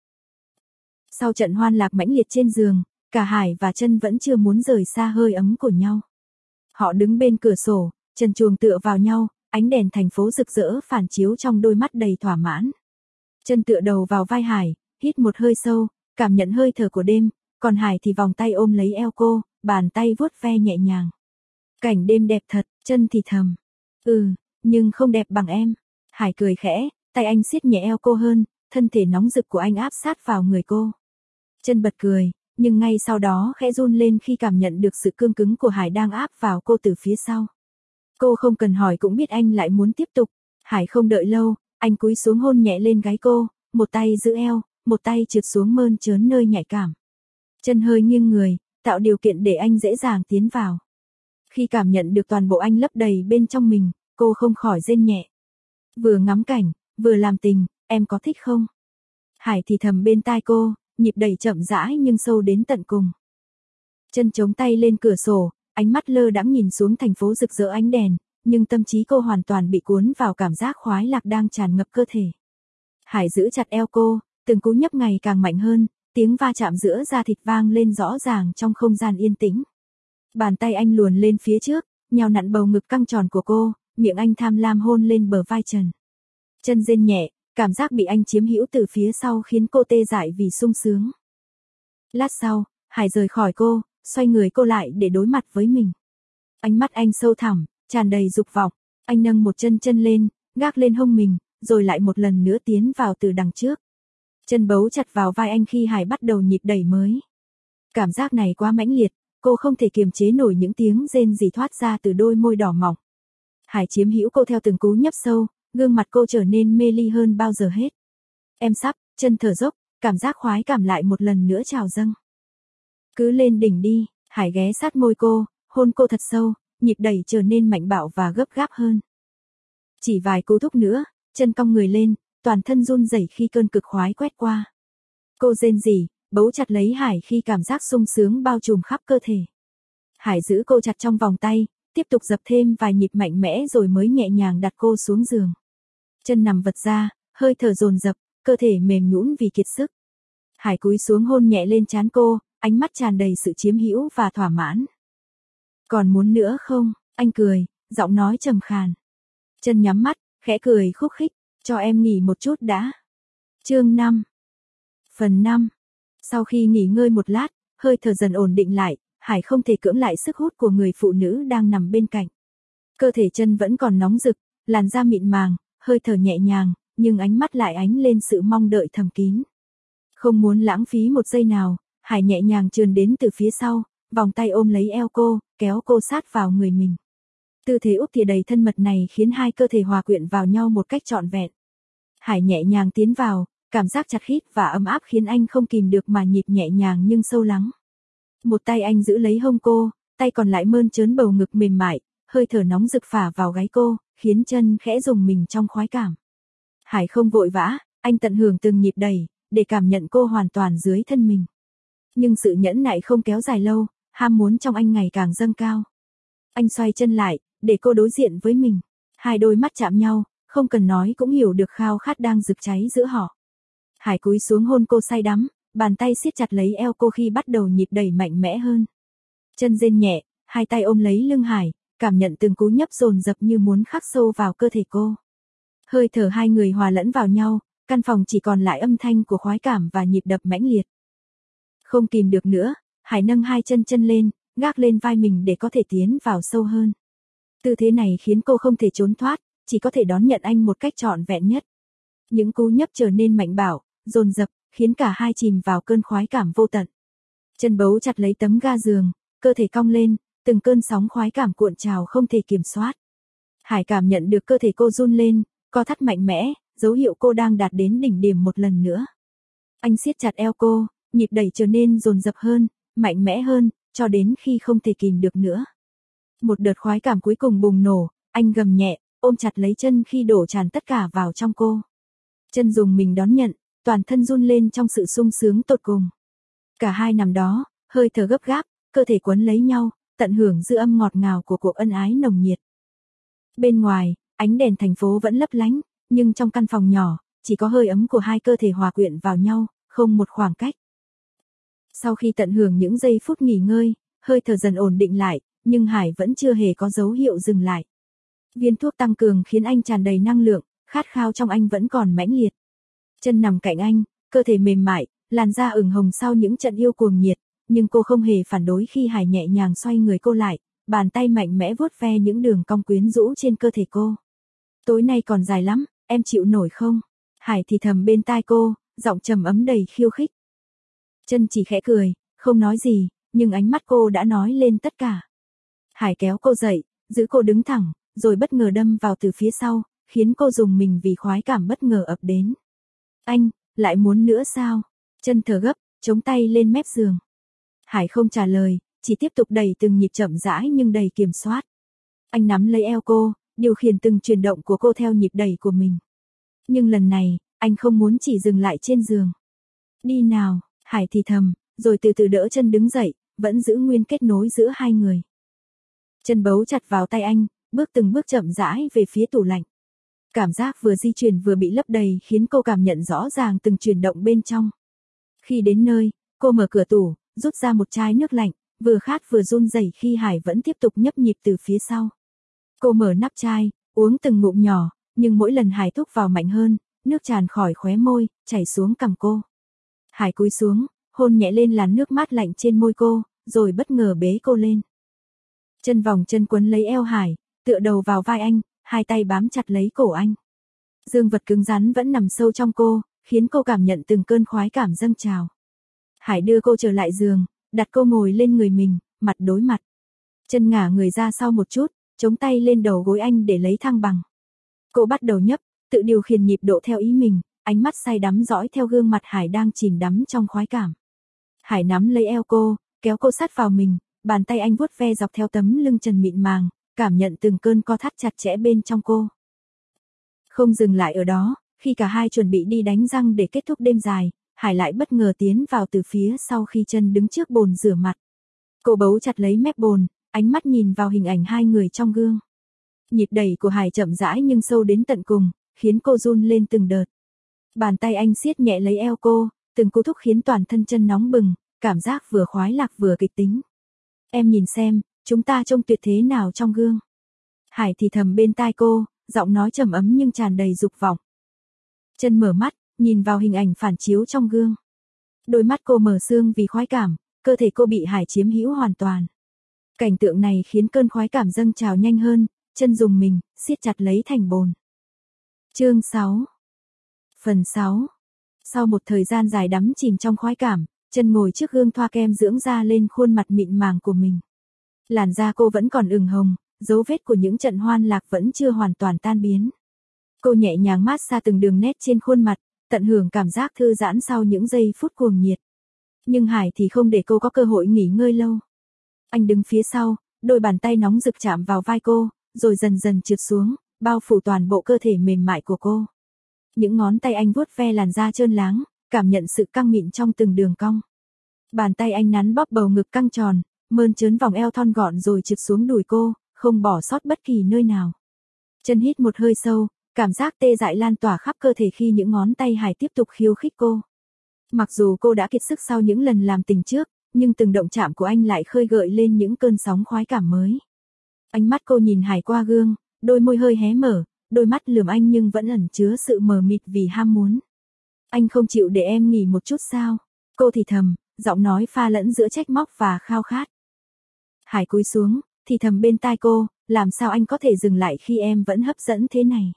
Sau trận hoan lạc mãnh liệt trên giường, cả Hải và chân vẫn chưa muốn rời xa hơi ấm của nhau. Họ đứng bên cửa sổ, chân chuồng tựa vào nhau, ánh đèn thành phố rực rỡ phản chiếu trong đôi mắt đầy thỏa mãn. Chân tựa đầu vào vai Hải, hít một hơi sâu, cảm nhận hơi thở của đêm, còn Hải thì vòng tay ôm lấy eo cô, bàn tay vuốt ve nhẹ nhàng. Cảnh đêm đẹp thật, chân thì thầm. Nhưng không đẹp bằng em. Hải cười khẽ, tay anh siết nhẹ eo cô hơn, thân thể nóng rực của anh áp sát vào người cô. Chân bật cười, nhưng ngay sau đó khẽ run lên khi cảm nhận được sự cương cứng của Hải đang áp vào cô từ phía sau. Cô không cần hỏi cũng biết anh lại muốn tiếp tục. Hải không đợi lâu, anh cúi xuống hôn nhẹ lên gáy cô, một tay giữ eo, một tay trượt xuống mơn trớn nơi nhạy cảm. Chân hơi nghiêng người, tạo điều kiện để anh dễ dàng tiến vào. Khi cảm nhận được toàn bộ anh lấp đầy bên trong mình, cô không khỏi rên nhẹ. Vừa ngắm cảnh, vừa làm tình, em có thích không? Hải thì thầm bên tai cô, nhịp đẩy chậm rãi nhưng sâu đến tận cùng. Chân chống tay lên cửa sổ, ánh mắt lơ đãng nhìn xuống thành phố rực rỡ ánh đèn, nhưng tâm trí cô hoàn toàn bị cuốn vào cảm giác khoái lạc đang tràn ngập cơ thể. Hải giữ chặt eo cô, từng cú nhấp ngày càng mạnh hơn, tiếng va chạm giữa da thịt vang lên rõ ràng trong không gian yên tĩnh. Bàn tay anh luồn lên phía trước, nhào nặn bầu ngực căng tròn của cô, miệng anh tham lam hôn lên bờ vai trần. Chân rên nhẹ, cảm giác bị anh chiếm hữu từ phía sau khiến cô tê dại vì sung sướng. Lát sau, Hải rời khỏi cô, xoay người cô lại để đối mặt với mình. Ánh mắt anh sâu thẳm, tràn đầy dục vọng, anh nâng một chân lên, gác lên hông mình, rồi lại một lần nữa tiến vào từ đằng trước. Chân bấu chặt vào vai anh khi Hải bắt đầu nhịp đẩy mới. Cảm giác này quá mãnh liệt, cô không thể kiềm chế nổi những tiếng rên rỉ thoát ra từ đôi môi đỏ mọng. Hải chiếm hữu cô theo từng cú nhấp sâu, gương mặt cô trở nên mê ly hơn bao giờ hết. Em sắp, chân thở dốc, cảm giác khoái cảm lại một lần nữa trào dâng. Cứ lên đỉnh đi, Hải ghé sát môi cô, hôn cô thật sâu, nhịp đẩy trở nên mạnh bạo và gấp gáp hơn. Chỉ vài cú thúc nữa, chân cong người lên, toàn thân run rẩy khi cơn cực khoái quét qua. Cô rên rỉ, bấu chặt lấy Hải khi cảm giác sung sướng bao trùm khắp cơ thể. Hải giữ cô chặt trong vòng tay, tiếp tục dập thêm vài nhịp mạnh mẽ rồi mới nhẹ nhàng đặt cô xuống giường. Chân nằm vật ra, hơi thở dồn dập, cơ thể mềm nhũn vì kiệt sức. Hải cúi xuống hôn nhẹ lên trán cô, ánh mắt tràn đầy sự chiếm hữu và thỏa mãn. Còn muốn nữa không? Anh cười, giọng nói trầm khàn. Chân nhắm mắt, khẽ cười khúc khích, cho em nghỉ một chút đã. Chương 5. Phần 5. Sau khi nghỉ ngơi một lát, hơi thở dần ổn định lại, Hải không thể cưỡng lại sức hút của người phụ nữ đang nằm bên cạnh. Cơ thể chân vẫn còn nóng rực, làn da mịn màng, hơi thở nhẹ nhàng, nhưng ánh mắt lại ánh lên sự mong đợi thầm kín. Không muốn lãng phí một giây nào, Hải nhẹ nhàng trườn đến từ phía sau, vòng tay ôm lấy eo cô, kéo cô sát vào người mình. Tư thế úp thìa đầy thân mật này khiến hai cơ thể hòa quyện vào nhau một cách trọn vẹn. Hải nhẹ nhàng tiến vào, cảm giác chặt khít và ấm áp khiến anh không kìm được mà nhịp nhẹ nhàng nhưng sâu lắng. Một tay anh giữ lấy hông cô, tay còn lại mơn trớn bầu ngực mềm mại, hơi thở nóng rực phả vào gáy cô, khiến chân khẽ rùng mình trong khoái cảm. Hải không vội vã, anh tận hưởng từng nhịp đẩy, để cảm nhận cô hoàn toàn dưới thân mình. Nhưng sự nhẫn nại không kéo dài lâu, ham muốn trong anh ngày càng dâng cao. Anh xoay chân lại, để cô đối diện với mình. Hai đôi mắt chạm nhau, không cần nói cũng hiểu được khao khát đang rực cháy giữa họ. Hải cúi xuống hôn cô say đắm, bàn tay siết chặt lấy eo cô khi bắt đầu nhịp đẩy mạnh mẽ hơn. Chân rên nhẹ, hai tay ôm lấy lưng Hải, cảm nhận từng cú nhấp dồn dập như muốn khắc sâu vào cơ thể cô. Hơi thở hai người hòa lẫn vào nhau, căn phòng chỉ còn lại âm thanh của khoái cảm và nhịp đập mãnh liệt. Không kìm được nữa, Hải nâng hai chân lên, gác lên vai mình để có thể tiến vào sâu hơn. Tư thế này khiến cô không thể trốn thoát, chỉ có thể đón nhận anh một cách trọn vẹn nhất. Những cú nhấp trở nên mạnh bạo, dồn dập, khiến cả hai chìm vào cơn khoái cảm vô tận. Chân bấu chặt lấy tấm ga giường, cơ thể cong lên, từng cơn sóng khoái cảm cuộn trào không thể kiểm soát. Hải cảm nhận được cơ thể cô run lên, co thắt mạnh mẽ, dấu hiệu cô đang đạt đến đỉnh điểm một lần nữa. Anh siết chặt eo cô, nhịp đẩy trở nên dồn dập hơn, mạnh mẽ hơn, cho đến khi không thể kìm được nữa. Một đợt khoái cảm cuối cùng bùng nổ, anh gầm nhẹ, ôm chặt lấy chân khi đổ tràn tất cả vào trong cô. Chân dùng mình đón nhận, toàn thân run lên trong sự sung sướng tột cùng. Cả hai nằm đó, hơi thở gấp gáp, cơ thể quấn lấy nhau, tận hưởng dư âm ngọt ngào của cuộc ân ái nồng nhiệt. Bên ngoài, ánh đèn thành phố vẫn lấp lánh, nhưng trong căn phòng nhỏ, chỉ có hơi ấm của hai cơ thể hòa quyện vào nhau, không một khoảng cách. Sau khi tận hưởng những giây phút nghỉ ngơi, hơi thở dần ổn định lại, nhưng Hải vẫn chưa hề có dấu hiệu dừng lại. Viên thuốc tăng cường khiến anh tràn đầy năng lượng, khát khao trong anh vẫn còn mãnh liệt. Chân nằm cạnh anh, cơ thể mềm mại, làn da ửng hồng sau những trận yêu cuồng nhiệt, nhưng cô không hề phản đối khi Hải nhẹ nhàng xoay người cô lại, bàn tay mạnh mẽ vuốt ve những đường cong quyến rũ trên cơ thể cô. Tối nay còn dài lắm, em chịu nổi không? Hải thì thầm bên tai cô, giọng trầm ấm đầy khiêu khích. Chân chỉ khẽ cười, không nói gì, nhưng ánh mắt cô đã nói lên tất cả. Hải kéo cô dậy, giữ cô đứng thẳng, rồi bất ngờ đâm vào từ phía sau, khiến cô rùng mình vì khoái cảm bất ngờ ập đến. Anh, lại muốn nữa sao? Chân thở gấp, chống tay lên mép giường. Hải không trả lời, chỉ tiếp tục đẩy từng nhịp chậm rãi nhưng đầy kiểm soát. Anh nắm lấy eo cô, điều khiển từng chuyển động của cô theo nhịp đẩy của mình. Nhưng lần này, anh không muốn chỉ dừng lại trên giường. Đi nào, Hải thì thầm, rồi từ từ đỡ chân đứng dậy, vẫn giữ nguyên kết nối giữa hai người. Chân bấu chặt vào tay anh, bước từng bước chậm rãi về phía tủ lạnh. Cảm giác vừa di chuyển vừa bị lấp đầy khiến cô cảm nhận rõ ràng từng chuyển động bên trong. Khi đến nơi, cô mở cửa tủ, rút ra một chai nước lạnh, vừa khát vừa run rẩy khi Hải vẫn tiếp tục nhấp nhịp từ phía sau. Cô mở nắp chai, uống từng ngụm nhỏ, nhưng mỗi lần Hải thúc vào mạnh hơn, nước tràn khỏi khóe môi, chảy xuống cằm cô. Hải cúi xuống, hôn nhẹ lên làn nước mát lạnh trên môi cô, rồi bất ngờ bế cô lên. Chân vòng chân quấn lấy eo Hải, tựa đầu vào vai anh, hai tay bám chặt lấy cổ anh. Dương vật cứng rắn vẫn nằm sâu trong cô, khiến cô cảm nhận từng cơn khoái cảm dâng trào. Hải đưa cô trở lại giường, đặt cô ngồi lên người mình, mặt đối mặt. Chân ngả người ra sau một chút, chống tay lên đầu gối anh để lấy thăng bằng. Cô bắt đầu nhấp, tự điều khiển nhịp độ theo ý mình, ánh mắt say đắm dõi theo gương mặt Hải đang chìm đắm trong khoái cảm. Hải nắm lấy eo cô, kéo cô sát vào mình, bàn tay anh vuốt ve dọc theo tấm lưng trần mịn màng, cảm nhận từng cơn co thắt chặt chẽ bên trong cô. Không dừng lại ở đó, khi cả hai chuẩn bị đi đánh răng để kết thúc đêm dài, Hải lại bất ngờ tiến vào từ phía sau khi chân đứng trước bồn rửa mặt. Cô bấu chặt lấy mép bồn, ánh mắt nhìn vào hình ảnh hai người trong gương. Nhịp đẩy của Hải chậm rãi nhưng sâu đến tận cùng, khiến cô run lên từng đợt. Bàn tay anh siết nhẹ lấy eo cô, từng cú thúc khiến toàn thân chân nóng bừng, cảm giác vừa khoái lạc vừa kịch tính. Em nhìn xem, chúng ta trông tuyệt thế nào trong gương. Hải thì thầm bên tai cô, giọng nói trầm ấm nhưng tràn đầy dục vọng. Chân mở mắt, nhìn vào hình ảnh phản chiếu trong gương. Đôi mắt cô mở sương vì khoái cảm, cơ thể cô bị Hải chiếm hữu hoàn toàn. Cảnh tượng này khiến cơn khoái cảm dâng trào nhanh hơn, chân rùng mình, siết chặt lấy thành bồn. Chương 6. Phần 6. Sau một thời gian dài đắm chìm trong khoái cảm, chân ngồi trước gương thoa kem dưỡng da lên khuôn mặt mịn màng của mình. Làn da cô vẫn còn ửng hồng, dấu vết của những trận hoan lạc vẫn chưa hoàn toàn tan biến. Cô nhẹ nhàng mát xa từng đường nét trên khuôn mặt, tận hưởng cảm giác thư giãn sau những giây phút cuồng nhiệt. Nhưng Hải thì không để cô có cơ hội nghỉ ngơi lâu. Anh đứng phía sau, đôi bàn tay nóng rực chạm vào vai cô, rồi dần dần trượt xuống, bao phủ toàn bộ cơ thể mềm mại của cô. Những ngón tay anh vuốt ve làn da trơn láng, cảm nhận sự căng mịn trong từng đường cong. Bàn tay anh nắn bóp bầu ngực căng tròn, mơn trớn vòng eo thon gọn rồi trượt xuống đùi cô, không bỏ sót bất kỳ nơi nào. Chân hít một hơi sâu, cảm giác tê dại lan tỏa khắp cơ thể khi những ngón tay Hải tiếp tục khiêu khích cô. Mặc dù cô đã kiệt sức sau những lần làm tình trước, nhưng từng động chạm của anh lại khơi gợi lên những cơn sóng khoái cảm mới. Ánh mắt cô nhìn Hải qua gương, đôi môi hơi hé mở, đôi mắt lườm anh nhưng vẫn ẩn chứa sự mờ mịt vì ham muốn. Anh không chịu để em nghỉ một chút sao? Cô thì thầm, giọng nói pha lẫn giữa trách móc và khao khát. Hải cúi xuống, thì thầm bên tai cô, làm sao anh có thể dừng lại khi em vẫn hấp dẫn thế này?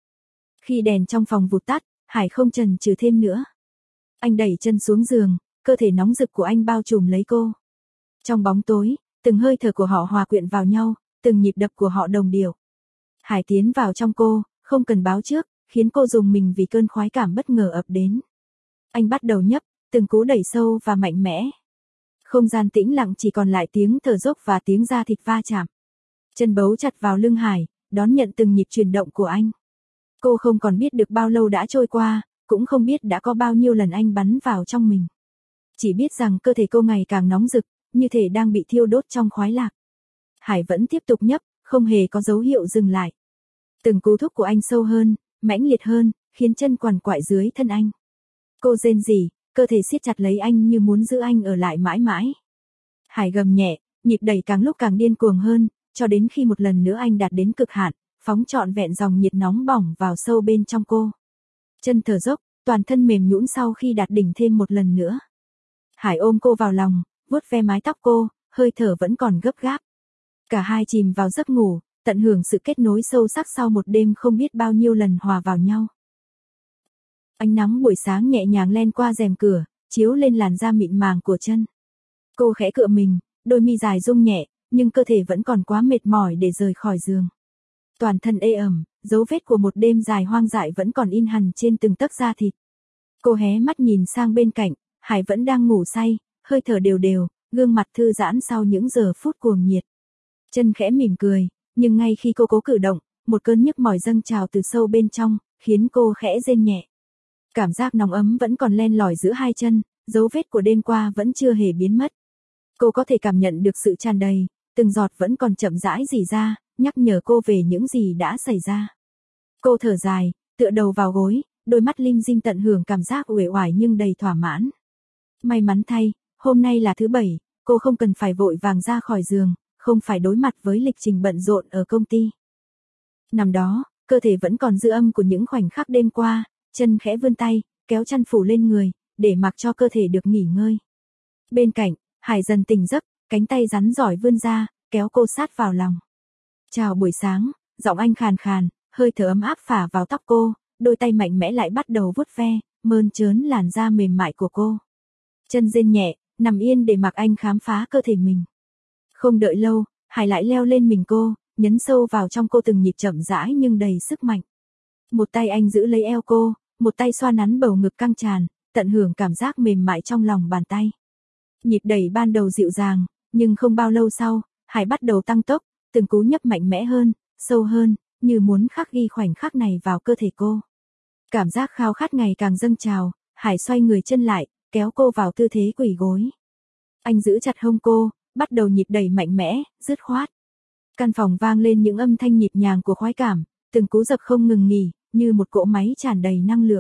Khi đèn trong phòng vụt tắt, Hải không chần chừ thêm nữa. Anh đẩy chân xuống giường, cơ thể nóng rực của anh bao trùm lấy cô. Trong bóng tối, từng hơi thở của họ hòa quyện vào nhau, từng nhịp đập của họ đồng điệu. Hải tiến vào trong cô, không cần báo trước, khiến cô rùng mình vì cơn khoái cảm bất ngờ ập đến. Anh bắt đầu nhấp, từng cú đẩy sâu và mạnh mẽ. Không gian tĩnh lặng chỉ còn lại tiếng thở dốc và tiếng da thịt va chạm. Chân bấu chặt vào lưng Hải, đón nhận từng nhịp chuyển động của anh. Cô không còn biết được bao lâu đã trôi qua, cũng không biết đã có bao nhiêu lần anh bắn vào trong mình. Chỉ biết rằng cơ thể cô ngày càng nóng rực, như thể đang bị thiêu đốt trong khoái lạc. Hải vẫn tiếp tục nhấp, không hề có dấu hiệu dừng lại. Từng cú thúc của anh sâu hơn, mãnh liệt hơn, khiến chân quằn quại dưới thân anh. Cô rên rỉ, cơ thể siết chặt lấy anh như muốn giữ anh ở lại mãi mãi. Hải gầm nhẹ, nhịp đẩy càng lúc càng điên cuồng hơn, cho đến khi một lần nữa anh đạt đến cực hạn, phóng trọn vẹn dòng nhiệt nóng bỏng vào sâu bên trong cô. Chân thở dốc, toàn thân mềm nhũn sau khi đạt đỉnh thêm một lần nữa. Hải ôm cô vào lòng, vuốt ve mái tóc cô, hơi thở vẫn còn gấp gáp. Cả hai chìm vào giấc ngủ, tận hưởng sự kết nối sâu sắc sau một đêm không biết bao nhiêu lần hòa vào nhau. Ánh nắng buổi sáng nhẹ nhàng len qua rèm cửa, chiếu lên làn da mịn màng của chân. Cô khẽ cựa mình, đôi mi dài rung nhẹ, nhưng cơ thể vẫn còn quá mệt mỏi để rời khỏi giường. Toàn thân ê ẩm, dấu vết của một đêm dài hoang dại vẫn còn in hằn trên từng tấc da thịt. Cô hé mắt nhìn sang bên cạnh, Hải vẫn đang ngủ say, hơi thở đều đều, gương mặt thư giãn sau những giờ phút cuồng nhiệt. Chân khẽ mỉm cười, nhưng ngay khi cô cố cử động, một cơn nhức mỏi dâng trào từ sâu bên trong, khiến cô khẽ rên nhẹ. Cảm giác nóng ấm vẫn còn len lỏi giữa hai chân, dấu vết của đêm qua vẫn chưa hề biến mất. Cô có thể cảm nhận được sự tràn đầy, từng giọt vẫn còn chậm rãi rỉ ra, nhắc nhở cô về những gì đã xảy ra. Cô thở dài, tựa đầu vào gối, đôi mắt lim dim tận hưởng cảm giác uể oải nhưng đầy thỏa mãn. May mắn thay, hôm nay là thứ Bảy, cô không cần phải vội vàng ra khỏi giường, không phải đối mặt với lịch trình bận rộn ở công ty. Nằm đó, cơ thể vẫn còn dư âm của những khoảnh khắc đêm qua, chân khẽ vươn tay, kéo chăn phủ lên người, để mặc cho cơ thể được nghỉ ngơi. Bên cạnh, Hải dần tỉnh giấc, cánh tay rắn giỏi vươn ra, kéo cô sát vào lòng. Chào buổi sáng, giọng anh khàn khàn, hơi thở ấm áp phả vào tóc cô, đôi tay mạnh mẽ lại bắt đầu vuốt ve, mơn trớn làn da mềm mại của cô. Chân rên nhẹ, nằm yên để mặc anh khám phá cơ thể mình. Không đợi lâu, Hải lại leo lên mình cô, nhấn sâu vào trong cô từng nhịp chậm rãi nhưng đầy sức mạnh. Một tay anh giữ lấy eo cô, một tay xoa nắn bầu ngực căng tràn, tận hưởng cảm giác mềm mại trong lòng bàn tay. Nhịp đẩy ban đầu dịu dàng, nhưng không bao lâu sau, Hải bắt đầu tăng tốc, từng cú nhấp mạnh mẽ hơn, sâu hơn, như muốn khắc ghi khoảnh khắc này vào cơ thể cô. Cảm giác khao khát ngày càng dâng trào, Hải xoay người chân lại, kéo cô vào tư thế quỳ gối. Anh giữ chặt hông cô, bắt đầu nhịp đẩy mạnh mẽ, dứt khoát. Căn phòng vang lên những âm thanh nhịp nhàng của khoái cảm, từng cú dập không ngừng nghỉ, như một cỗ máy tràn đầy năng lượng.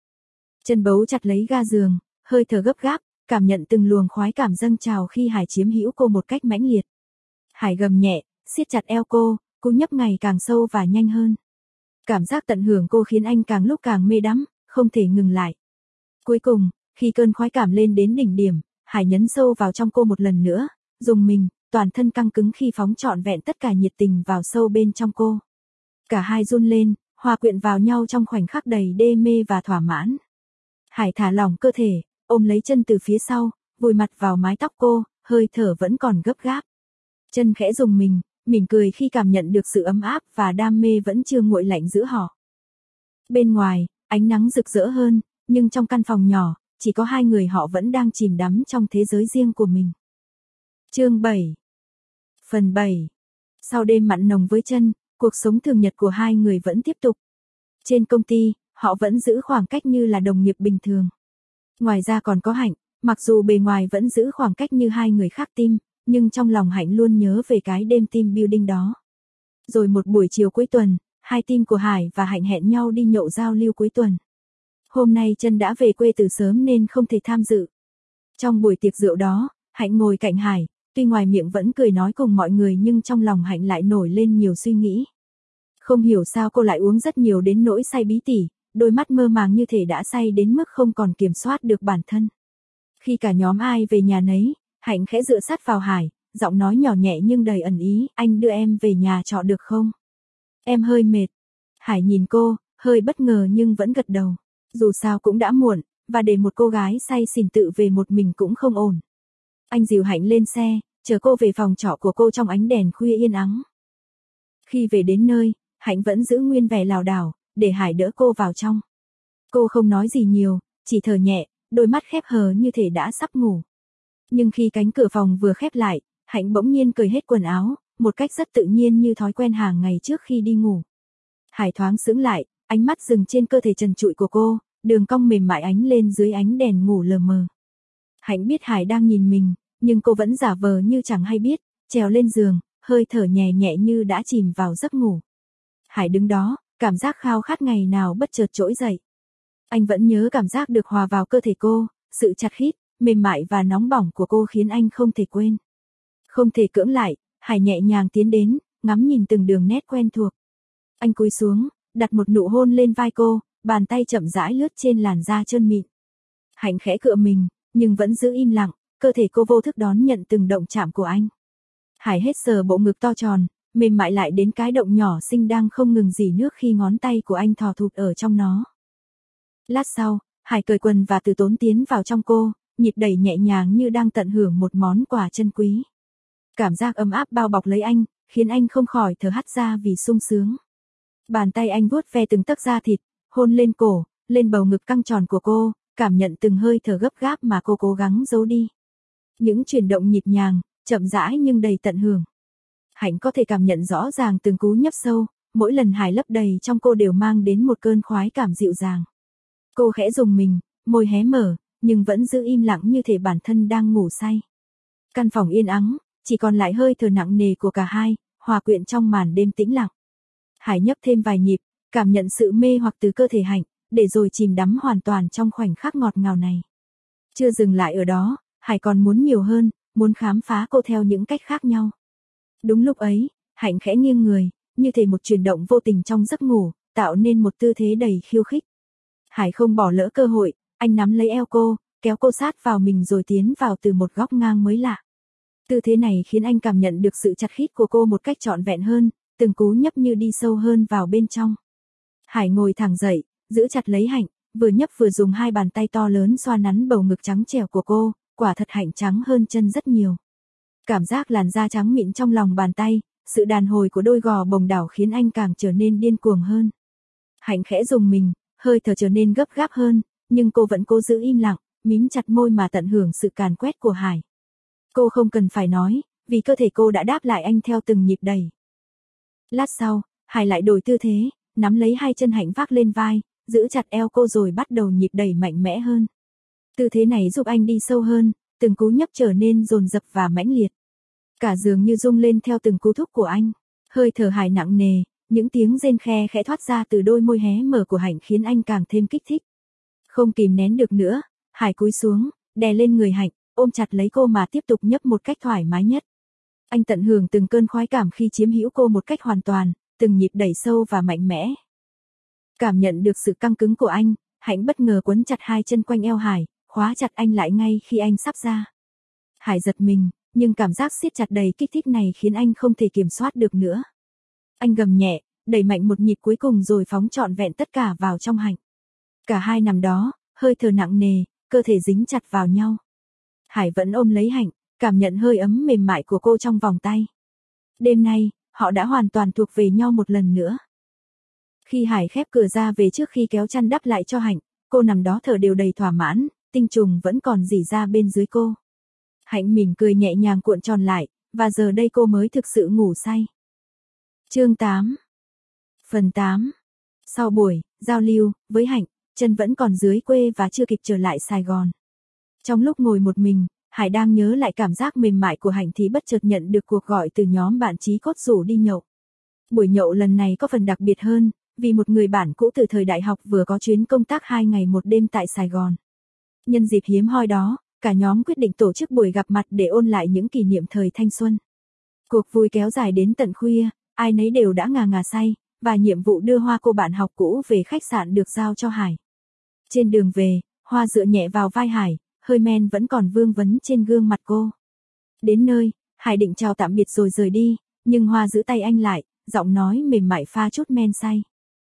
Chân bấu chặt lấy ga giường, hơi thở gấp gáp, cảm nhận từng luồng khoái cảm dâng trào khi Hải chiếm hữu cô một cách mãnh liệt. Hải gầm nhẹ, siết chặt eo cô, cú nhấp ngày càng sâu và nhanh hơn. Cảm giác tận hưởng cô khiến anh càng lúc càng mê đắm, không thể ngừng lại. Cuối cùng, khi cơn khoái cảm lên đến đỉnh điểm, Hải nhấn sâu vào trong cô một lần nữa, dùng mình, toàn thân căng cứng khi phóng trọn vẹn tất cả nhiệt tình vào sâu bên trong cô. Cả hai run lên, hòa quyện vào nhau trong khoảnh khắc đầy đê mê và thỏa mãn. Hải thả lỏng cơ thể, ôm lấy chân từ phía sau, vùi mặt vào mái tóc cô, hơi thở vẫn còn gấp gáp. Chân khẽ rùng mình, mỉm cười khi cảm nhận được sự ấm áp và đam mê vẫn chưa nguội lạnh giữa họ. Bên ngoài, ánh nắng rực rỡ hơn, nhưng trong căn phòng nhỏ, chỉ có hai người họ vẫn đang chìm đắm trong thế giới riêng của mình. Chương 7. Phần 7. Sau đêm mặn nồng với Chân, cuộc sống thường nhật của hai người vẫn tiếp tục. Trên công ty, họ vẫn giữ khoảng cách như là đồng nghiệp bình thường. Ngoài ra còn có Hạnh, mặc dù bề ngoài vẫn giữ khoảng cách như hai người khác team, nhưng trong lòng Hạnh luôn nhớ về cái đêm team building đó. Rồi một buổi chiều cuối tuần, hai team của Hải và Hạnh hẹn nhau đi nhậu giao lưu cuối tuần. Hôm nay Chân đã về quê từ sớm nên không thể tham dự. Trong buổi tiệc rượu đó, Hạnh ngồi cạnh Hải, tuy ngoài miệng vẫn cười nói cùng mọi người nhưng trong lòng Hạnh lại nổi lên nhiều suy nghĩ. Không hiểu sao cô lại uống rất nhiều đến nỗi say bí tỉ, đôi mắt mơ màng như thể đã say đến mức không còn kiểm soát được bản thân. Khi cả nhóm ai về nhà nấy, Hạnh khẽ dựa sát vào Hải, giọng nói nhỏ nhẹ nhưng đầy ẩn ý, anh đưa em về nhà trọ được không? Em hơi mệt. Hải nhìn cô, hơi bất ngờ nhưng vẫn gật đầu. Dù sao cũng đã muộn, và để một cô gái say xỉn tự về một mình cũng không ổn. Anh dìu Hạnh lên xe, chở cô về phòng trọ của cô trong ánh đèn khuya yên ắng. Khi về đến nơi, Hạnh vẫn giữ nguyên vẻ lảo đảo, để Hải đỡ cô vào trong. Cô không nói gì nhiều, chỉ thở nhẹ, đôi mắt khép hờ như thể đã sắp ngủ. Nhưng khi cánh cửa phòng vừa khép lại, Hạnh bỗng nhiên cởi hết quần áo, một cách rất tự nhiên như thói quen hàng ngày trước khi đi ngủ. Hải thoáng sững lại, ánh mắt dừng trên cơ thể trần trụi của cô, đường cong mềm mại ánh lên dưới ánh đèn ngủ lờ mờ. Hạnh biết Hải đang nhìn mình, nhưng cô vẫn giả vờ như chẳng hay biết, trèo lên giường, hơi thở nhẹ nhẹ như đã chìm vào giấc ngủ. Hải đứng đó, cảm giác khao khát ngày nào bất chợt trỗi dậy. Anh vẫn nhớ cảm giác được hòa vào cơ thể cô, sự chặt khít, mềm mại và nóng bỏng của cô khiến anh không thể quên. Không thể cưỡng lại, Hải nhẹ nhàng tiến đến, ngắm nhìn từng đường nét quen thuộc. Anh cúi xuống, đặt một nụ hôn lên vai cô, bàn tay chậm rãi lướt trên làn da trơn mịn. Hạnh khẽ cựa mình, nhưng vẫn giữ im lặng, cơ thể cô vô thức đón nhận từng động chạm của anh. Hải hết sờ bộ ngực to tròn, mềm mại lại đến cái động nhỏ xinh đang không ngừng rỉ nước khi ngón tay của anh thò thụt ở trong nó. Lát sau, Hải cởi quần và từ tốn tiến vào trong cô, nhịp đẩy nhẹ nhàng như đang tận hưởng một món quà chân quý. Cảm giác ấm áp bao bọc lấy anh, khiến anh không khỏi thở hắt ra vì sung sướng. Bàn tay anh vuốt ve từng tấc da thịt, hôn lên cổ, lên bầu ngực căng tròn của cô, cảm nhận từng hơi thở gấp gáp mà cô cố gắng giấu đi. Những chuyển động nhịp nhàng, chậm rãi nhưng đầy tận hưởng. Hạnh có thể cảm nhận rõ ràng từng cú nhấp sâu, mỗi lần Hải lấp đầy trong cô đều mang đến một cơn khoái cảm dịu dàng. Cô khẽ rùng mình, môi hé mở, nhưng vẫn giữ im lặng như thể bản thân đang ngủ say. Căn phòng yên ắng, chỉ còn lại hơi thở nặng nề của cả hai, hòa quyện trong màn đêm tĩnh lặng. Hải nhấp thêm vài nhịp, cảm nhận sự mê hoặc từ cơ thể Hạnh, để rồi chìm đắm hoàn toàn trong khoảnh khắc ngọt ngào này. Chưa dừng lại ở đó, Hải còn muốn nhiều hơn, muốn khám phá cô theo những cách khác nhau. Đúng lúc ấy, Hạnh khẽ nghiêng người, như thể một chuyển động vô tình trong giấc ngủ, tạo nên một tư thế đầy khiêu khích. Hải không bỏ lỡ cơ hội, anh nắm lấy eo cô, kéo cô sát vào mình rồi tiến vào từ một góc ngang mới lạ. Tư thế này khiến anh cảm nhận được sự chặt khít của cô một cách trọn vẹn hơn, từng cú nhấp như đi sâu hơn vào bên trong. Hải ngồi thẳng dậy, giữ chặt lấy Hạnh, vừa nhấp vừa dùng hai bàn tay to lớn xoa nắn bầu ngực trắng trẻo của cô, quả thật Hạnh trắng hơn chân rất nhiều. Cảm giác làn da trắng mịn trong lòng bàn tay, sự đàn hồi của đôi gò bồng đảo khiến anh càng trở nên điên cuồng hơn. Hạnh khẽ rùng mình, hơi thở trở nên gấp gáp hơn, nhưng cô vẫn cố giữ im lặng, mím chặt môi mà tận hưởng sự càn quét của Hải. Cô không cần phải nói, vì cơ thể cô đã đáp lại anh theo từng nhịp đẩy. Lát sau, Hải lại đổi tư thế, nắm lấy hai chân Hạnh vác lên vai, giữ chặt eo cô rồi bắt đầu nhịp đẩy mạnh mẽ hơn. Tư thế này giúp anh đi sâu hơn, từng cú nhấp trở nên dồn dập và mãnh liệt. Cả giường như rung lên theo từng cú thúc của anh. Hơi thở Hải nặng nề, những tiếng rên khe khẽ thoát ra từ đôi môi hé mở của Hạnh khiến anh càng thêm kích thích. Không kìm nén được nữa, Hải cúi xuống, đè lên người Hạnh, ôm chặt lấy cô mà tiếp tục nhấp một cách thoải mái nhất. Anh tận hưởng từng cơn khoái cảm khi chiếm hữu cô một cách hoàn toàn, từng nhịp đẩy sâu và mạnh mẽ. Cảm nhận được sự căng cứng của anh, Hạnh bất ngờ quấn chặt hai chân quanh eo Hải, khóa chặt anh lại ngay khi anh sắp ra. Hải giật mình, nhưng cảm giác siết chặt đầy kích thích này khiến anh không thể kiểm soát được nữa. Anh gầm nhẹ, đẩy mạnh một nhịp cuối cùng rồi phóng trọn vẹn tất cả vào trong Hạnh. Cả hai nằm đó, hơi thở nặng nề, cơ thể dính chặt vào nhau. Hải vẫn ôm lấy Hạnh, cảm nhận hơi ấm mềm mại của cô trong vòng tay. Đêm nay, họ đã hoàn toàn thuộc về nhau một lần nữa. Khi Hải khép cửa ra về trước khi kéo chăn đắp lại cho Hạnh, cô nằm đó thở đều đầy thỏa mãn, tinh trùng vẫn còn rỉ ra bên dưới cô. Hạnh mỉm cười nhẹ nhàng cuộn tròn lại, và giờ đây cô mới thực sự ngủ say. Chương 8. Phần 8. Sau buổi giao lưu với Hạnh, Trân vẫn còn dưới quê và chưa kịp trở lại Sài Gòn. Trong lúc ngồi một mình, Hải đang nhớ lại cảm giác mềm mại của Hạnh thì bất chợt nhận được cuộc gọi từ nhóm bạn chí cốt rủ đi nhậu. Buổi nhậu lần này có phần đặc biệt hơn, vì một người bạn cũ từ thời đại học vừa có chuyến công tác 2 ngày 1 đêm tại Sài Gòn. Nhân dịp hiếm hoi đó, cả nhóm quyết định tổ chức buổi gặp mặt để ôn lại những kỷ niệm thời thanh xuân. Cuộc vui kéo dài đến tận khuya, ai nấy đều đã ngà ngà say, và nhiệm vụ đưa Hoa cô bạn học cũ về khách sạn được giao cho Hải. Trên đường về, Hoa dựa nhẹ vào vai Hải, hơi men vẫn còn vương vấn trên gương mặt cô. Đến nơi, Hải định chào tạm biệt rồi rời đi, nhưng Hoa giữ tay anh lại, giọng nói mềm mại pha chút men say.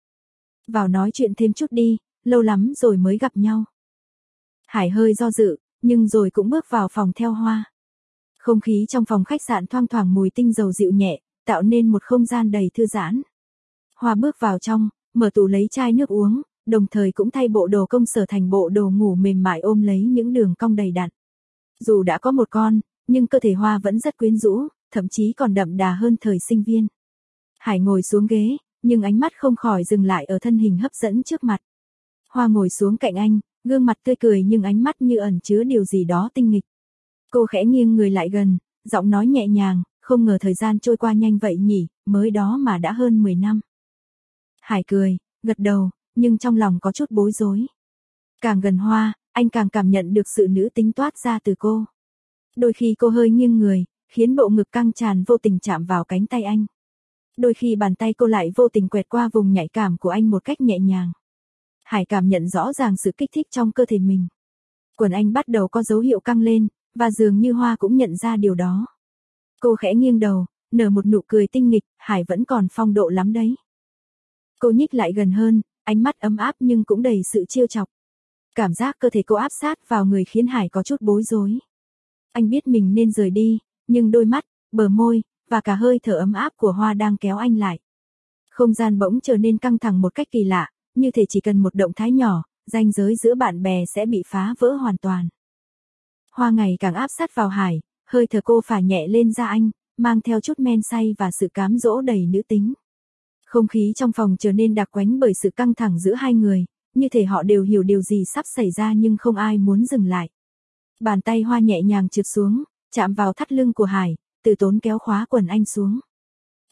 Vào nói chuyện thêm chút đi, lâu lắm rồi mới gặp nhau. Hải hơi do dự, nhưng rồi cũng bước vào phòng theo Hoa. Không khí trong phòng khách sạn thoang thoảng mùi tinh dầu dịu nhẹ, tạo nên một không gian đầy thư giãn. Hoa bước vào trong, mở tủ lấy chai nước uống, đồng thời cũng thay bộ đồ công sở thành bộ đồ ngủ mềm mại ôm lấy những đường cong đầy đặn. Dù đã có một con, nhưng cơ thể Hoa vẫn rất quyến rũ, thậm chí còn đậm đà hơn thời sinh viên. Hải ngồi xuống ghế, nhưng ánh mắt không khỏi dừng lại ở thân hình hấp dẫn trước mặt. Hoa ngồi xuống cạnh anh, gương mặt tươi cười nhưng ánh mắt như ẩn chứa điều gì đó tinh nghịch. Cô khẽ nghiêng người lại gần, giọng nói nhẹ nhàng, không ngờ thời gian trôi qua nhanh vậy nhỉ, mới đó mà đã hơn 10 năm. Hải cười, gật đầu, nhưng trong lòng có chút bối rối. Càng gần Hoa, anh càng cảm nhận được sự nữ tính toát ra từ cô. Đôi khi cô hơi nghiêng người, khiến bộ ngực căng tràn vô tình chạm vào cánh tay anh. Đôi khi bàn tay cô lại vô tình quẹt qua vùng nhạy cảm của anh một cách nhẹ nhàng. Hải cảm nhận rõ ràng sự kích thích trong cơ thể mình. Quần anh bắt đầu có dấu hiệu căng lên, và dường như Hoa cũng nhận ra điều đó. Cô khẽ nghiêng đầu, nở một nụ cười tinh nghịch, Hải vẫn còn phong độ lắm đấy. Cô nhích lại gần hơn, ánh mắt ấm áp nhưng cũng đầy sự trêu chọc. Cảm giác cơ thể cô áp sát vào người khiến Hải có chút bối rối. Anh biết mình nên rời đi, nhưng đôi mắt, bờ môi, và cả hơi thở ấm áp của Hoa đang kéo anh lại. Không gian bỗng trở nên căng thẳng một cách kỳ lạ, như thể chỉ cần một động thái nhỏ, ranh giới giữa bạn bè sẽ bị phá vỡ hoàn toàn. Hoa ngày càng áp sát vào Hải, hơi thở cô phả nhẹ lên da anh, mang theo chút men say và sự cám dỗ đầy nữ tính. Không khí trong phòng trở nên đặc quánh bởi sự căng thẳng giữa hai người, như thể họ đều hiểu điều gì sắp xảy ra nhưng không ai muốn dừng lại. Bàn tay Hoa nhẹ nhàng trượt xuống, chạm vào thắt lưng của Hải, từ tốn kéo khóa quần anh xuống.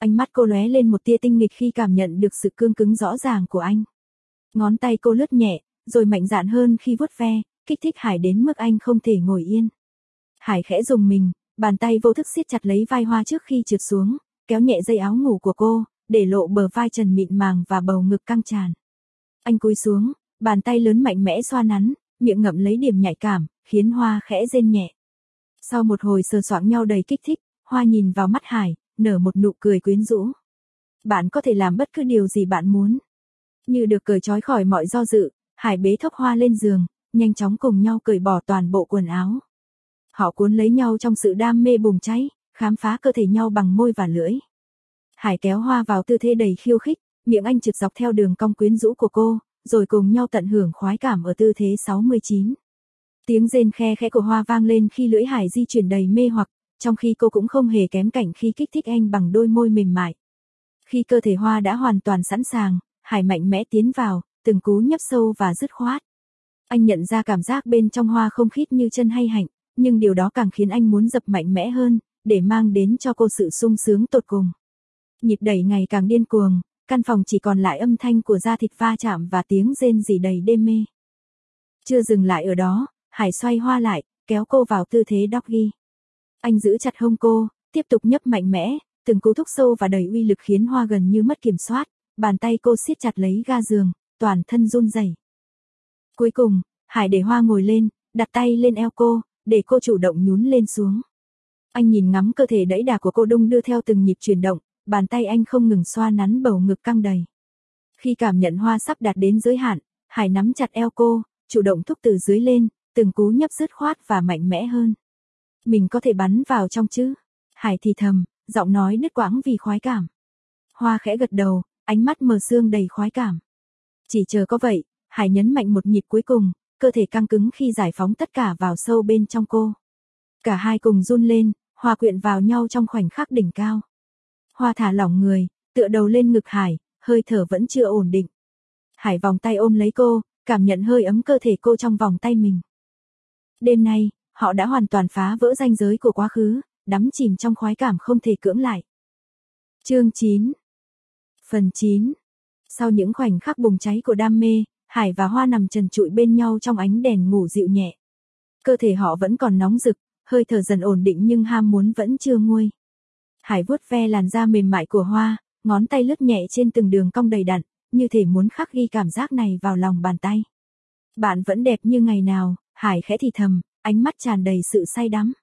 Ánh mắt cô lóe lên một tia tinh nghịch khi cảm nhận được sự cương cứng rõ ràng của anh. Ngón tay cô lướt nhẹ, rồi mạnh dạn hơn khi vuốt ve, kích thích Hải đến mức anh không thể ngồi yên. Hải khẽ rùng mình, bàn tay vô thức siết chặt lấy vai Hoa trước khi trượt xuống, kéo nhẹ dây áo ngủ của cô, để lộ bờ vai trần mịn màng và bầu ngực căng tràn. Anh cúi xuống, bàn tay lớn mạnh mẽ xoa nắn, miệng ngậm lấy điểm nhạy cảm, khiến Hoa khẽ rên nhẹ. Sau một hồi sờ soạng nhau đầy kích thích, Hoa nhìn vào mắt Hải, nở một nụ cười quyến rũ. Bạn có thể làm bất cứ điều gì bạn muốn. Như được cởi trói khỏi mọi do dự, Hải bế thốc Hoa lên giường, nhanh chóng cùng nhau cởi bỏ toàn bộ quần áo. Họ cuốn lấy nhau trong sự đam mê bùng cháy, khám phá cơ thể nhau bằng môi và lưỡi. Hải kéo Hoa vào tư thế đầy khiêu khích, miệng anh trượt dọc theo đường cong quyến rũ của cô, rồi cùng nhau tận hưởng khoái cảm ở tư thế 69. Tiếng rên khe khẽ của Hoa vang lên khi lưỡi Hải di chuyển đầy mê hoặc, trong khi cô cũng không hề kém cạnh khi kích thích anh bằng đôi môi mềm mại. Khi cơ thể Hoa đã hoàn toàn sẵn sàng, Hải mạnh mẽ tiến vào, từng cú nhấp sâu và dứt khoát. Anh nhận ra cảm giác bên trong Hoa không khít như chân hay hạnh, nhưng điều đó càng khiến anh muốn dập mạnh mẽ hơn, để mang đến cho cô sự sung sướng tột cùng. Nhịp đẩy ngày càng điên cuồng, căn phòng chỉ còn lại âm thanh của da thịt va chạm và tiếng rên rỉ đầy đê mê. Chưa dừng lại ở đó, Hải xoay Hoa lại, kéo cô vào tư thế doggy. Anh giữ chặt hông cô, tiếp tục nhấp mạnh mẽ, từng cú thúc sâu và đầy uy lực khiến Hoa gần như mất kiểm soát, bàn tay cô siết chặt lấy ga giường, toàn thân run rẩy. Cuối cùng, Hải để Hoa ngồi lên, đặt tay lên eo cô, để cô chủ động nhún lên xuống. Anh nhìn ngắm cơ thể đẫy đà của cô đung đưa theo từng nhịp chuyển động, bàn tay anh không ngừng xoa nắn bầu ngực căng đầy. Khi cảm nhận Hoa sắp đạt đến giới hạn, Hải nắm chặt eo cô, chủ động thúc từ dưới lên, từng cú nhấp dứt khoát và mạnh mẽ hơn. Mình có thể bắn vào trong chứ? Hải thì thầm, giọng nói đứt quãng vì khoái cảm. Hoa khẽ gật đầu, ánh mắt mờ sương đầy khoái cảm. Chỉ chờ có vậy, Hải nhấn mạnh một nhịp cuối cùng, cơ thể căng cứng khi giải phóng tất cả vào sâu bên trong cô. Cả hai cùng run lên, hòa quyện vào nhau trong khoảnh khắc đỉnh cao. Hoa thả lỏng người, tựa đầu lên ngực Hải, hơi thở vẫn chưa ổn định. Hải vòng tay ôm lấy cô, cảm nhận hơi ấm cơ thể cô trong vòng tay mình. Đêm nay, họ đã hoàn toàn phá vỡ ranh giới của quá khứ, đắm chìm trong khoái cảm không thể cưỡng lại. Chương 9. Phần 9. Sau những khoảnh khắc bùng cháy của đam mê, Hải và Hoa nằm trần trụi bên nhau trong ánh đèn ngủ dịu nhẹ. Cơ thể họ vẫn còn nóng rực, hơi thở dần ổn định nhưng ham muốn vẫn chưa nguôi. Hải vuốt ve làn da mềm mại của Hoa, ngón tay lướt nhẹ trên từng đường cong đầy đặn, như thể muốn khắc ghi cảm giác này vào lòng bàn tay. Bạn vẫn đẹp như ngày nào, Hải khẽ thì thầm, ánh mắt tràn đầy sự say đắm.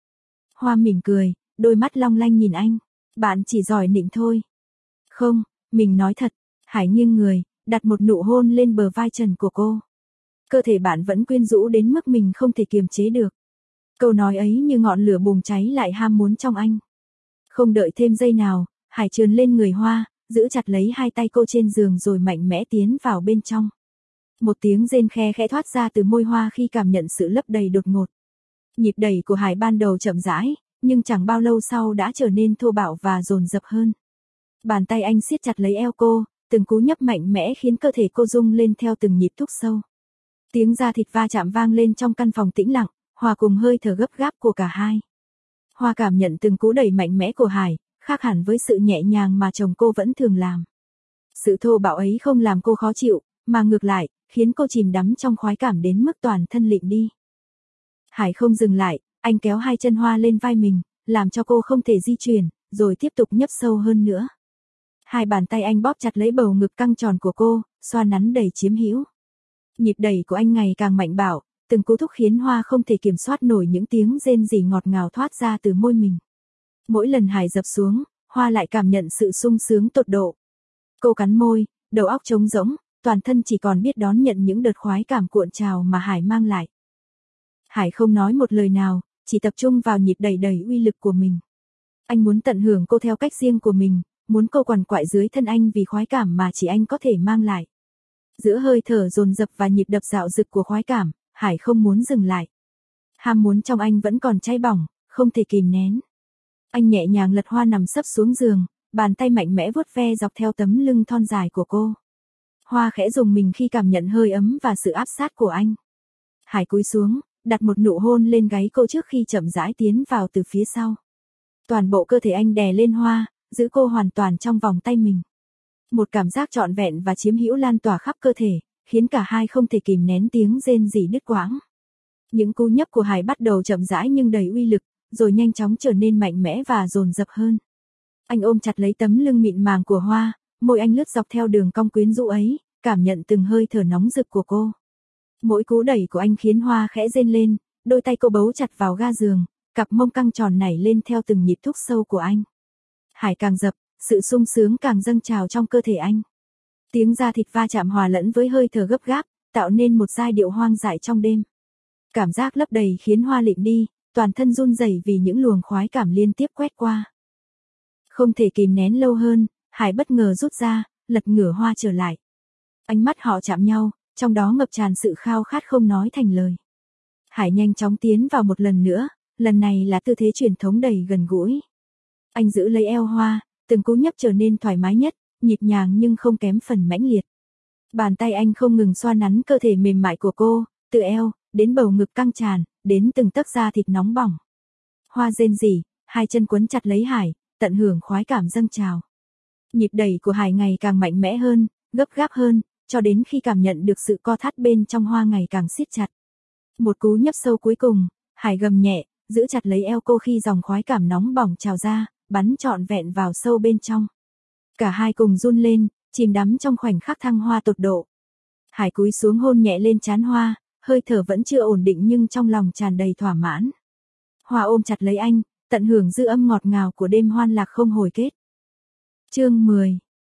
Hoa mỉm cười, đôi mắt long lanh nhìn anh. Bạn chỉ giỏi nịnh thôi. Không, mình nói thật. Hải nghiêng người, đặt một nụ hôn lên bờ vai trần của cô. Cơ thể bạn vẫn quyến rũ đến mức mình không thể kiềm chế được. Câu nói ấy như ngọn lửa bùng cháy lại ham muốn trong anh. Không đợi thêm giây nào, Hải trườn lên người Hoa, giữ chặt lấy hai tay cô trên giường rồi mạnh mẽ tiến vào bên trong. Một tiếng rên khe khẽ thoát ra từ môi Hoa khi cảm nhận sự lấp đầy đột ngột. Nhịp đẩy của Hải ban đầu chậm rãi, nhưng chẳng bao lâu sau đã trở nên thô bạo và dồn dập hơn. Bàn tay anh siết chặt lấy eo cô, từng cú nhấp mạnh mẽ khiến cơ thể cô rung lên theo từng nhịp thúc sâu. Tiếng da thịt va chạm vang lên trong căn phòng tĩnh lặng, hòa cùng hơi thở gấp gáp của cả hai. Hoa cảm nhận từng cú đẩy mạnh mẽ của Hải, khác hẳn với sự nhẹ nhàng mà chồng cô vẫn thường làm. Sự thô bạo ấy không làm cô khó chịu, mà ngược lại, khiến cô chìm đắm trong khoái cảm đến mức toàn thân lịm đi. Hải không dừng lại, anh kéo hai chân Hoa lên vai mình, làm cho cô không thể di chuyển, rồi tiếp tục nhấp sâu hơn nữa. Hai bàn tay anh bóp chặt lấy bầu ngực căng tròn của cô, xoa nắn đầy chiếm hữu. Nhịp đẩy của anh ngày càng mạnh bạo, từng cú thúc khiến Hoa không thể kiểm soát nổi những tiếng rên rỉ ngọt ngào thoát ra từ môi mình. Mỗi lần Hải dập xuống, Hoa lại cảm nhận sự sung sướng tột độ. Cô cắn môi, đầu óc trống rỗng, toàn thân chỉ còn biết đón nhận những đợt khoái cảm cuộn trào mà Hải mang lại. Hải không nói một lời nào, chỉ tập trung vào nhịp đẩy đầy uy lực của mình. Anh muốn tận hưởng cô theo cách riêng của mình, muốn cô quằn quại dưới thân anh vì khoái cảm mà chỉ anh có thể mang lại. Giữa hơi thở dồn dập và nhịp đập dạo dực của khoái cảm, Hải không muốn dừng lại. Ham muốn trong anh vẫn còn cháy bỏng, không thể kìm nén. Anh nhẹ nhàng lật Hoa nằm sấp xuống giường, bàn tay mạnh mẽ vuốt ve dọc theo tấm lưng thon dài của cô. Hoa khẽ rùng mình khi cảm nhận hơi ấm và sự áp sát của anh. Hải cúi xuống, đặt một nụ hôn lên gáy cô trước khi chậm rãi tiến vào từ phía sau. Toàn bộ cơ thể anh đè lên Hoa, giữ cô hoàn toàn trong vòng tay mình. Một cảm giác trọn vẹn và chiếm hữu lan tỏa khắp cơ thể, khiến cả hai không thể kìm nén tiếng rên rỉ đứt quãng. Những cú nhấp của Hải bắt đầu chậm rãi nhưng đầy uy lực, rồi nhanh chóng trở nên mạnh mẽ và dồn dập hơn. Anh ôm chặt lấy tấm lưng mịn màng của Hoa, môi anh lướt dọc theo đường cong quyến rũ ấy, cảm nhận từng hơi thở nóng rực của cô. Mỗi cú đẩy của anh khiến Hoa khẽ rên lên, đôi tay cô bấu chặt vào ga giường, cặp mông căng tròn nảy lên theo từng nhịp thúc sâu của anh. Hải càng dập, sự sung sướng càng dâng trào trong cơ thể anh. Tiếng da thịt va chạm hòa lẫn với hơi thở gấp gáp, tạo nên một giai điệu hoang dại trong đêm. Cảm giác lấp đầy khiến Hoa lịm đi, toàn thân run rẩy vì những luồng khoái cảm liên tiếp quét qua. Không thể kìm nén lâu hơn, Hải bất ngờ rút ra, lật ngửa Hoa trở lại. Ánh mắt họ chạm nhau, trong đó ngập tràn sự khao khát không nói thành lời. Hải nhanh chóng tiến vào một lần nữa, lần này là tư thế truyền thống đầy gần gũi. Anh giữ lấy eo Hoa, từng cú nhấp trở nên thoải mái nhất, nhịp nhàng nhưng không kém phần mãnh liệt. Bàn tay anh không ngừng xoa nắn cơ thể mềm mại của cô, từ eo, đến bầu ngực căng tràn, đến từng tấc da thịt nóng bỏng. Hoa rên rỉ, hai chân quấn chặt lấy Hải, tận hưởng khoái cảm dâng trào. Nhịp đẩy của Hải ngày càng mạnh mẽ hơn, gấp gáp hơn, cho đến khi cảm nhận được sự co thắt bên trong Hoa ngày càng siết chặt. Một cú nhấp sâu cuối cùng, Hải gầm nhẹ, giữ chặt lấy eo cô khi dòng khoái cảm nóng bỏng trào ra, bắn trọn vẹn vào sâu bên trong. Cả hai cùng run lên, chìm đắm trong khoảnh khắc thăng hoa tột độ. Hải cúi xuống hôn nhẹ lên trán Hoa, hơi thở vẫn chưa ổn định nhưng trong lòng tràn đầy thỏa mãn. Hoa ôm chặt lấy anh, tận hưởng dư âm ngọt ngào của đêm hoan lạc không hồi kết. Chương 10.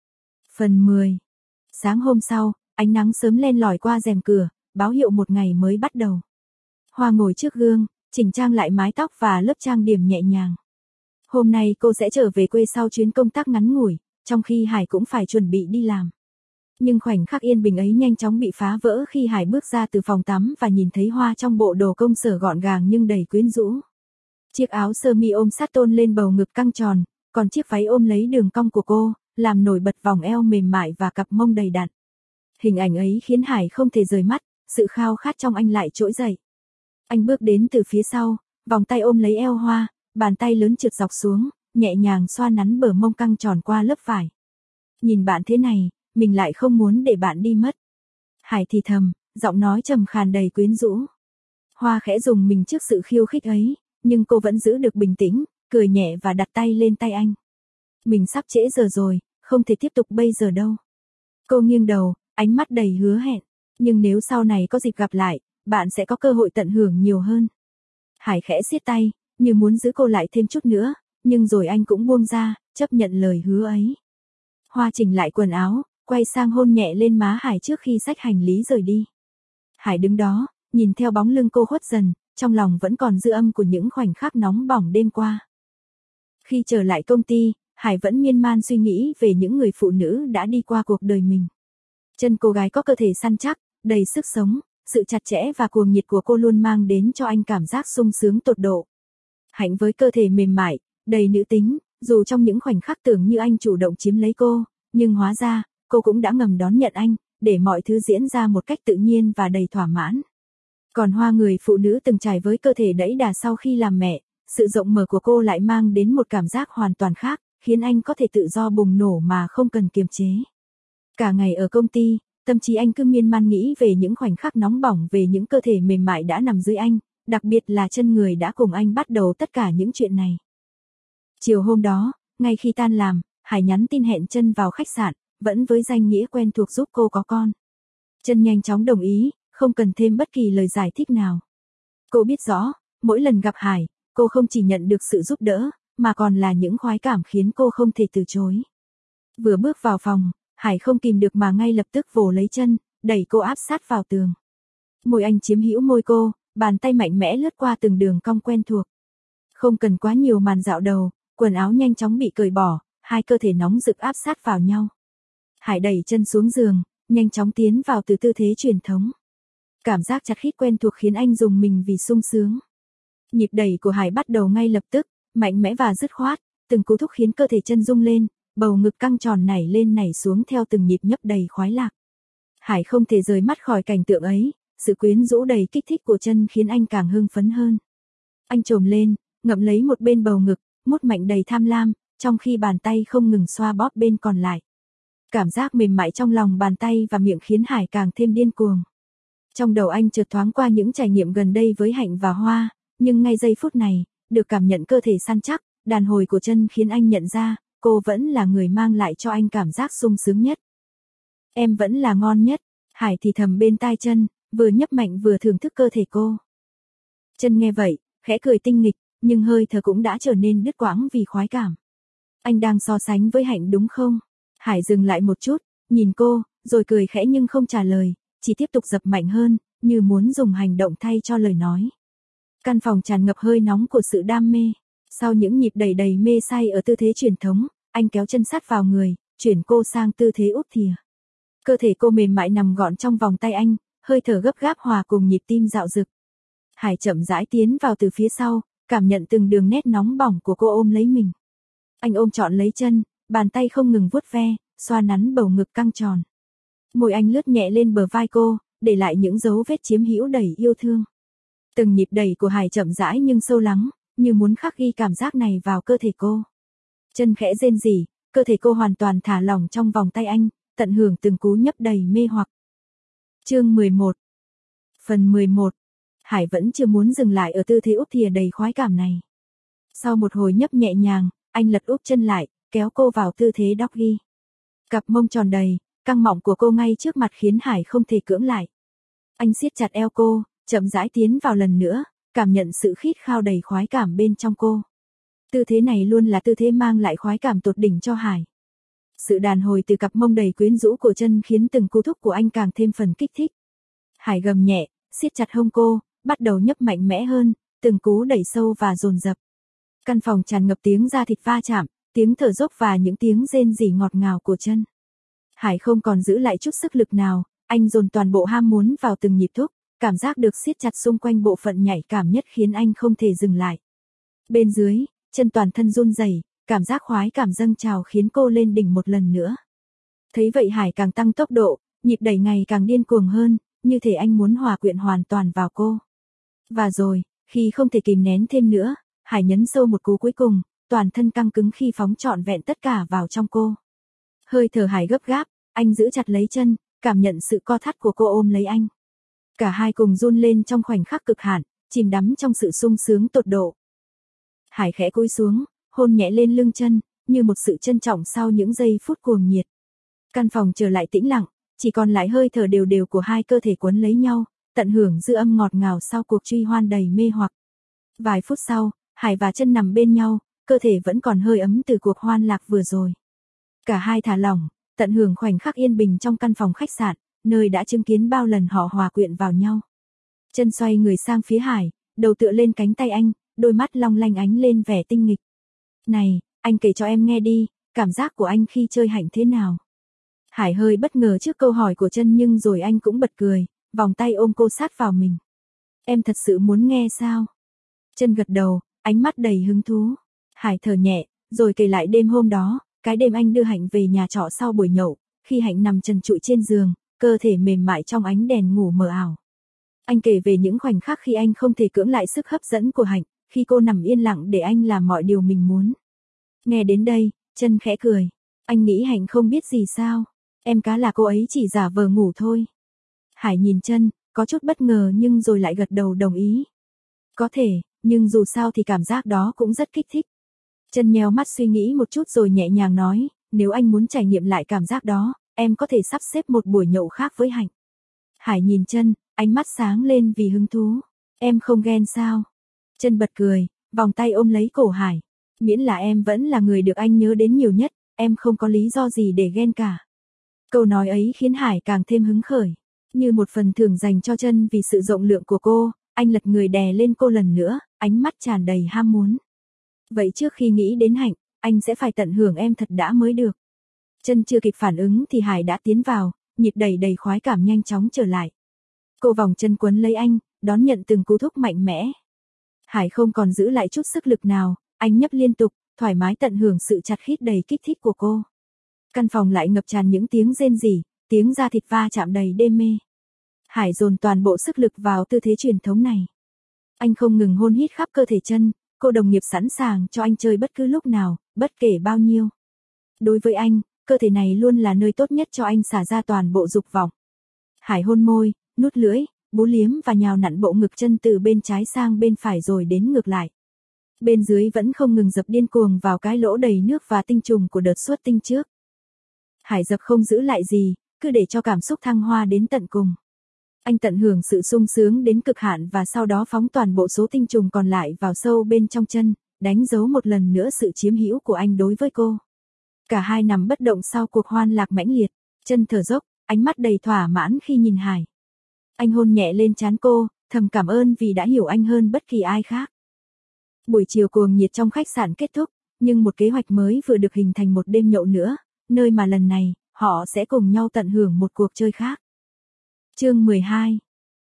Phần 10. Sáng hôm sau, ánh nắng sớm len lỏi qua rèm cửa, báo hiệu một ngày mới bắt đầu. Hoa ngồi trước gương, chỉnh trang lại mái tóc và lớp trang điểm nhẹ nhàng. Hôm nay cô sẽ trở về quê sau chuyến công tác ngắn ngủi, trong khi Hải cũng phải chuẩn bị đi làm. Nhưng khoảnh khắc yên bình ấy nhanh chóng bị phá vỡ khi Hải bước ra từ phòng tắm và nhìn thấy Hoa trong bộ đồ công sở gọn gàng nhưng đầy quyến rũ. Chiếc áo sơ mi ôm sát tôn lên bầu ngực căng tròn, còn chiếc váy ôm lấy đường cong của cô, làm nổi bật vòng eo mềm mại và cặp mông đầy đặn. Hình ảnh ấy khiến Hải không thể rời mắt, sự khao khát trong anh lại trỗi dậy. Anh bước đến từ phía sau, vòng tay ôm lấy eo Hoa, bàn tay lớn trượt dọc xuống, nhẹ nhàng xoa nắn bờ mông căng tròn qua lớp vải. Nhìn bạn thế này, mình lại không muốn để bạn đi mất. Hải thì thầm, giọng nói trầm khàn đầy quyến rũ. Hoa khẽ dùng mình trước sự khiêu khích ấy, nhưng cô vẫn giữ được bình tĩnh, cười nhẹ và đặt tay lên tay anh. Mình sắp trễ giờ rồi, không thể tiếp tục bây giờ đâu. Cô nghiêng đầu, ánh mắt đầy hứa hẹn. Nhưng nếu sau này có dịp gặp lại, bạn sẽ có cơ hội tận hưởng nhiều hơn. Hải khẽ siết tay, như muốn giữ cô lại thêm chút nữa, nhưng rồi anh cũng buông ra, chấp nhận lời hứa ấy. Hoa chỉnh lại quần áo, quay sang hôn nhẹ lên má Hải trước khi xách hành lý rời đi. Hải đứng đó, nhìn theo bóng lưng cô khuất dần, trong lòng vẫn còn dư âm của những khoảnh khắc nóng bỏng đêm qua. Khi trở lại công ty, Hải vẫn miên man suy nghĩ về những người phụ nữ đã đi qua cuộc đời mình. Chân cô gái có cơ thể săn chắc, đầy sức sống, sự chặt chẽ và cuồng nhiệt của cô luôn mang đến cho anh cảm giác sung sướng tột độ. Hạnh với cơ thể mềm mại, đầy nữ tính, dù trong những khoảnh khắc tưởng như anh chủ động chiếm lấy cô, nhưng hóa ra, cô cũng đã ngầm đón nhận anh, để mọi thứ diễn ra một cách tự nhiên và đầy thỏa mãn. Còn Hoa, người phụ nữ từng trải với cơ thể đẫy đà sau khi làm mẹ, sự rộng mở của cô lại mang đến một cảm giác hoàn toàn khác, khiến anh có thể tự do bùng nổ mà không cần kiềm chế. Cả ngày ở công ty, tâm trí anh cứ miên man nghĩ về những khoảnh khắc nóng bỏng, về những cơ thể mềm mại đã nằm dưới anh, đặc biệt là chân người đã cùng anh bắt đầu tất cả những chuyện này. Chiều hôm đó, ngay khi tan làm, Hải nhắn tin hẹn Trân vào khách sạn, vẫn với danh nghĩa quen thuộc giúp cô có con. Trân nhanh chóng đồng ý, không cần thêm bất kỳ lời giải thích nào. Cô biết rõ, mỗi lần gặp Hải, cô không chỉ nhận được sự giúp đỡ, mà còn là những khoái cảm khiến cô không thể từ chối. Vừa bước vào phòng, Hải không kìm được mà ngay lập tức vồ lấy Trân, đẩy cô áp sát vào tường. Môi anh chiếm hữu môi cô, bàn tay mạnh mẽ lướt qua từng đường cong quen thuộc. Không cần quá nhiều màn dạo đầu, quần áo nhanh chóng bị cởi bỏ, hai cơ thể nóng rực áp sát vào nhau. Hải đẩy Trân xuống giường, nhanh chóng tiến vào từ tư thế truyền thống. Cảm giác chặt khít quen thuộc khiến anh rùng mình vì sung sướng. Nhịp đẩy của Hải bắt đầu ngay lập tức, mạnh mẽ và dứt khoát, từng cú thúc khiến cơ thể Trân rung lên, bầu ngực căng tròn nảy lên nảy xuống theo từng nhịp nhấp đầy khoái lạc. Hải không thể rời mắt khỏi cảnh tượng ấy, sự quyến rũ đầy kích thích của Trân khiến anh càng hưng phấn hơn. Anh chồm lên, ngậm lấy một bên bầu ngực, mút mạnh đầy tham lam, trong khi bàn tay không ngừng xoa bóp bên còn lại. Cảm giác mềm mại trong lòng bàn tay và miệng khiến Hải càng thêm điên cuồng. Trong đầu anh chợt thoáng qua những trải nghiệm gần đây với Hạnh và Hoa, nhưng ngay giây phút này, được cảm nhận cơ thể săn chắc, đàn hồi của chân khiến anh nhận ra, cô vẫn là người mang lại cho anh cảm giác sung sướng nhất. Em vẫn là ngon nhất, Hải thì thầm bên tai chân, vừa nhấp mạnh vừa thưởng thức cơ thể cô. Chân nghe vậy, khẽ cười tinh nghịch, nhưng hơi thở cũng đã trở nên đứt quãng vì khoái cảm. Anh đang so sánh với Hạnh đúng không? Hải dừng lại một chút, nhìn cô, rồi cười khẽ nhưng không trả lời, chỉ tiếp tục dập mạnh hơn, như muốn dùng hành động thay cho lời nói. Căn phòng tràn ngập hơi nóng của sự đam mê. Sau những nhịp đẩy đầy mê say ở tư thế truyền thống, anh kéo chân sát vào người, chuyển cô sang tư thế úp thìa. Cơ thể cô mềm mại nằm gọn trong vòng tay anh, hơi thở gấp gáp hòa cùng nhịp tim dạo dực. Hải chậm rãi tiến vào từ phía sau, cảm nhận từng đường nét nóng bỏng của cô ôm lấy mình. Anh ôm trọn lấy chân, bàn tay không ngừng vuốt ve, xoa nắn bầu ngực căng tròn. Môi anh lướt nhẹ lên bờ vai cô, để lại những dấu vết chiếm hữu đầy yêu thương. Từng nhịp đẩy của Hải chậm rãi nhưng sâu lắng, như muốn khắc ghi cảm giác này vào cơ thể cô. Chân khẽ rên rỉ, cơ thể cô hoàn toàn thả lỏng trong vòng tay anh, tận hưởng từng cú nhấp đầy mê hoặc. Chương 11. Phần 11. Hải vẫn chưa muốn dừng lại ở tư thế úp thìa đầy khoái cảm này. Sau một hồi nhấp nhẹ nhàng, anh lật úp chân lại, kéo cô vào tư thế doggy. Cặp mông tròn đầy, căng mọng của cô ngay trước mặt khiến Hải không thể cưỡng lại. Anh siết chặt eo cô, chậm rãi tiến vào lần nữa, cảm nhận sự khít khao đầy khoái cảm bên trong cô. Tư thế này luôn là tư thế mang lại khoái cảm tột đỉnh cho Hải. Sự đàn hồi từ cặp mông đầy quyến rũ của chân khiến từng cú thúc của anh càng thêm phần kích thích. Hải gầm nhẹ, siết chặt hông cô, bắt đầu nhấp mạnh mẽ hơn, từng cú đẩy sâu và dồn dập. Căn phòng tràn ngập tiếng da thịt va chạm, tiếng thở dốc và những tiếng rên rỉ ngọt ngào của chân. Hải không còn giữ lại chút sức lực nào, anh dồn toàn bộ ham muốn vào từng nhịp thúc, cảm giác được siết chặt xung quanh bộ phận nhạy cảm nhất khiến anh không thể dừng lại. Bên dưới, chân toàn thân run rẩy, cảm giác khoái cảm dâng trào khiến cô lên đỉnh một lần nữa. Thấy vậy Hải càng tăng tốc độ, nhịp đẩy ngày càng điên cuồng hơn, như thể anh muốn hòa quyện hoàn toàn vào cô. Và rồi, khi không thể kìm nén thêm nữa, Hải nhấn sâu một cú cuối cùng, toàn thân căng cứng khi phóng trọn vẹn tất cả vào trong cô. Hơi thở Hải gấp gáp, anh giữ chặt lấy chân, cảm nhận sự co thắt của cô ôm lấy anh. Cả hai cùng run lên trong khoảnh khắc cực hạn, chìm đắm trong sự sung sướng tột độ. Hải khẽ cúi xuống, hôn nhẹ lên lưng chân, như một sự trân trọng sau những giây phút cuồng nhiệt. Căn phòng trở lại tĩnh lặng, chỉ còn lại hơi thở đều đều của hai cơ thể quấn lấy nhau, tận hưởng dư âm ngọt ngào sau cuộc truy hoan đầy mê hoặc. Vài phút sau, Hải và chân nằm bên nhau, cơ thể vẫn còn hơi ấm từ cuộc hoan lạc vừa rồi. Cả hai thả lỏng, tận hưởng khoảnh khắc yên bình trong căn phòng khách sạn, nơi đã chứng kiến bao lần họ hòa quyện vào nhau. Chân xoay người sang phía Hải, đầu tựa lên cánh tay anh, đôi mắt long lanh ánh lên vẻ tinh nghịch. Này, anh kể cho em nghe đi, cảm giác của anh khi chơi Hạnh thế nào? Hải hơi bất ngờ trước câu hỏi của chân nhưng rồi anh cũng bật cười, vòng tay ôm cô sát vào mình. Em thật sự muốn nghe sao? Chân gật đầu, ánh mắt đầy hứng thú. Hải thở nhẹ, rồi kể lại đêm hôm đó, cái đêm anh đưa Hạnh về nhà trọ sau buổi nhậu, khi Hạnh nằm trần trụi trên giường, cơ thể mềm mại trong ánh đèn ngủ mờ ảo. Anh kể về những khoảnh khắc khi anh không thể cưỡng lại sức hấp dẫn của Hạnh, khi cô nằm yên lặng để anh làm mọi điều mình muốn. Nghe đến đây, chân khẽ cười. Anh nghĩ Hạnh không biết gì sao? Em cá là cô ấy chỉ giả vờ ngủ thôi. Hải nhìn chân, có chút bất ngờ nhưng rồi lại gật đầu đồng ý. Có thể, nhưng dù sao thì cảm giác đó cũng rất kích thích. Chân nheo mắt suy nghĩ một chút rồi nhẹ nhàng nói, nếu anh muốn trải nghiệm lại cảm giác đó, em có thể sắp xếp một buổi nhậu khác với Hạnh. Hải nhìn chân, ánh mắt sáng lên vì hứng thú. Em không ghen sao? Chân bật cười, vòng tay ôm lấy cổ Hải. Miễn là em vẫn là người được anh nhớ đến nhiều nhất, em không có lý do gì để ghen cả. Câu nói ấy khiến Hải càng thêm hứng khởi. Như một phần thưởng dành cho chân vì sự rộng lượng của cô, anh lật người đè lên cô lần nữa, ánh mắt tràn đầy ham muốn. Vậy trước khi nghĩ đến Hạnh, anh sẽ phải tận hưởng em thật đã mới được. Chân chưa kịp phản ứng thì Hải đã tiến vào, nhịp đầy đầy khoái cảm nhanh chóng trở lại. Cô vòng chân quấn lấy anh, đón nhận từng cú thúc mạnh mẽ. Hải không còn giữ lại chút sức lực nào, anh nhấp liên tục, thoải mái tận hưởng sự chặt khít đầy kích thích của cô. Căn phòng lại ngập tràn những tiếng rên rỉ, tiếng da thịt va chạm đầy đê mê. Hải dồn toàn bộ sức lực vào tư thế truyền thống này. Anh không ngừng hôn hít khắp cơ thể chân, cô đồng nghiệp sẵn sàng cho anh chơi bất cứ lúc nào, bất kể bao nhiêu. Đối với anh, cơ thể này luôn là nơi tốt nhất cho anh xả ra toàn bộ dục vọng. Hải hôn môi, nuốt lưỡi, bú liếm và nhào nặn bộ ngực chân từ bên trái sang bên phải rồi đến ngược lại. Bên dưới vẫn không ngừng dập điên cuồng vào cái lỗ đầy nước và tinh trùng của đợt xuất tinh trước. Hải dập không giữ lại gì, cứ để cho cảm xúc thăng hoa đến tận cùng. Anh tận hưởng sự sung sướng đến cực hạn và sau đó phóng toàn bộ số tinh trùng còn lại vào sâu bên trong chân, đánh dấu một lần nữa sự chiếm hữu của anh đối với cô. Cả hai nằm bất động sau cuộc hoan lạc mãnh liệt, chân thở dốc, ánh mắt đầy thỏa mãn khi nhìn Hải. Anh hôn nhẹ lên trán cô, thầm cảm ơn vì đã hiểu anh hơn bất kỳ ai khác. Buổi chiều cuồng nhiệt trong khách sạn kết thúc, nhưng một kế hoạch mới vừa được hình thành một đêm nhậu nữa, nơi mà lần này, họ sẽ cùng nhau tận hưởng một cuộc chơi khác. Chương 12.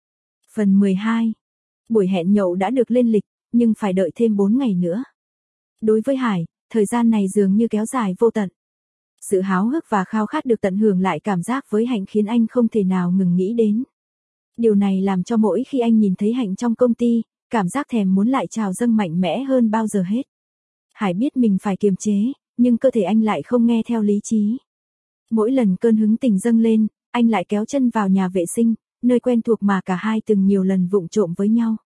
Phần 12. Buổi hẹn nhậu đã được lên lịch, nhưng phải đợi thêm 4 ngày nữa. Đối với Hải, thời gian này dường như kéo dài vô tận. Sự háo hức và khao khát được tận hưởng lại cảm giác với Hạnh khiến anh không thể nào ngừng nghĩ đến. Điều này làm cho mỗi khi anh nhìn thấy Hạnh trong công ty, cảm giác thèm muốn lại trào dâng mạnh mẽ hơn bao giờ hết. Hải biết mình phải kiềm chế, nhưng cơ thể anh lại không nghe theo lý trí. Mỗi lần cơn hứng tình dâng lên, anh lại kéo chân vào nhà vệ sinh, nơi quen thuộc mà cả hai từng nhiều lần vụng trộm với nhau.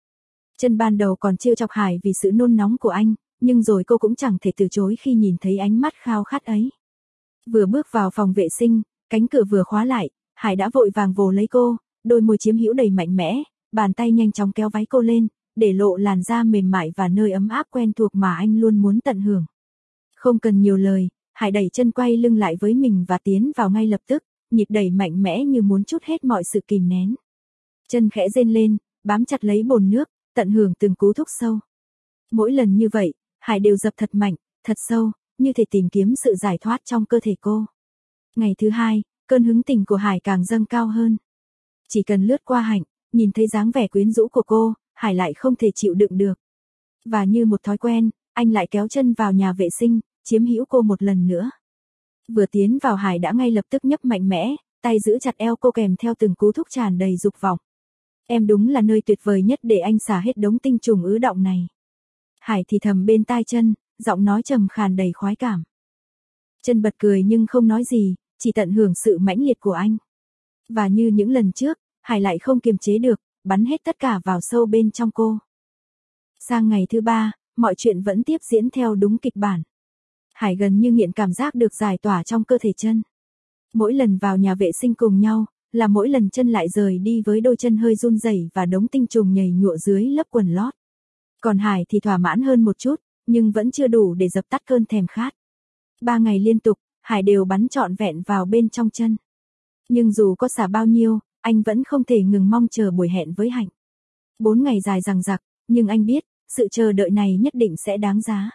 Chân ban đầu còn trêu chọc Hải vì sự nôn nóng của anh, nhưng rồi cô cũng chẳng thể từ chối khi nhìn thấy ánh mắt khao khát ấy. Vừa bước vào phòng vệ sinh, cánh cửa vừa khóa lại, Hải đã vội vàng vồ lấy cô, đôi môi chiếm hữu đầy mạnh mẽ, bàn tay nhanh chóng kéo váy cô lên, để lộ làn da mềm mại và nơi ấm áp quen thuộc mà anh luôn muốn tận hưởng. Không cần nhiều lời, Hải đẩy chân quay lưng lại với mình và tiến vào ngay lập tức, nhịp đẩy mạnh mẽ như muốn trút hết mọi sự kìm nén. Chân khẽ rên lên, bám chặt lấy bồn nước, tận hưởng từng cú thúc sâu. Mỗi lần như vậy, Hải đều dập thật mạnh, thật sâu, như thể tìm kiếm sự giải thoát trong cơ thể cô. Ngày thứ hai, cơn hứng tình của Hải càng dâng cao hơn. Chỉ cần lướt qua Hạnh, nhìn thấy dáng vẻ quyến rũ của cô, Hải lại không thể chịu đựng được. Và như một thói quen, anh lại kéo chân vào nhà vệ sinh, chiếm hữu cô một lần nữa. Vừa tiến vào Hải đã ngay lập tức nhấp mạnh mẽ, tay giữ chặt eo cô kèm theo từng cú thúc tràn đầy dục vọng. Em đúng là nơi tuyệt vời nhất để anh xả hết đống tinh trùng ứ đọng này. Hải thì thầm bên tai chân, giọng nói trầm khàn đầy khoái cảm. Chân bật cười nhưng không nói gì, chỉ tận hưởng sự mãnh liệt của anh. Và như những lần trước, Hải lại không kiềm chế được, bắn hết tất cả vào sâu bên trong cô. Sang ngày thứ ba, mọi chuyện vẫn tiếp diễn theo đúng kịch bản. Hải gần như nghiện cảm giác được giải tỏa trong cơ thể chân. Mỗi lần vào nhà vệ sinh cùng nhau, là mỗi lần chân lại rời đi với đôi chân hơi run rẩy và đống tinh trùng nhầy nhụa dưới lớp quần lót. Còn Hải thì thỏa mãn hơn một chút, nhưng vẫn chưa đủ để dập tắt cơn thèm khát. 3 ngày liên tục, Hải đều bắn trọn vẹn vào bên trong chân. Nhưng dù có xả bao nhiêu, anh vẫn không thể ngừng mong chờ buổi hẹn với Hạnh. 4 ngày dài dằng dặc, nhưng anh biết, sự chờ đợi này nhất định sẽ đáng giá.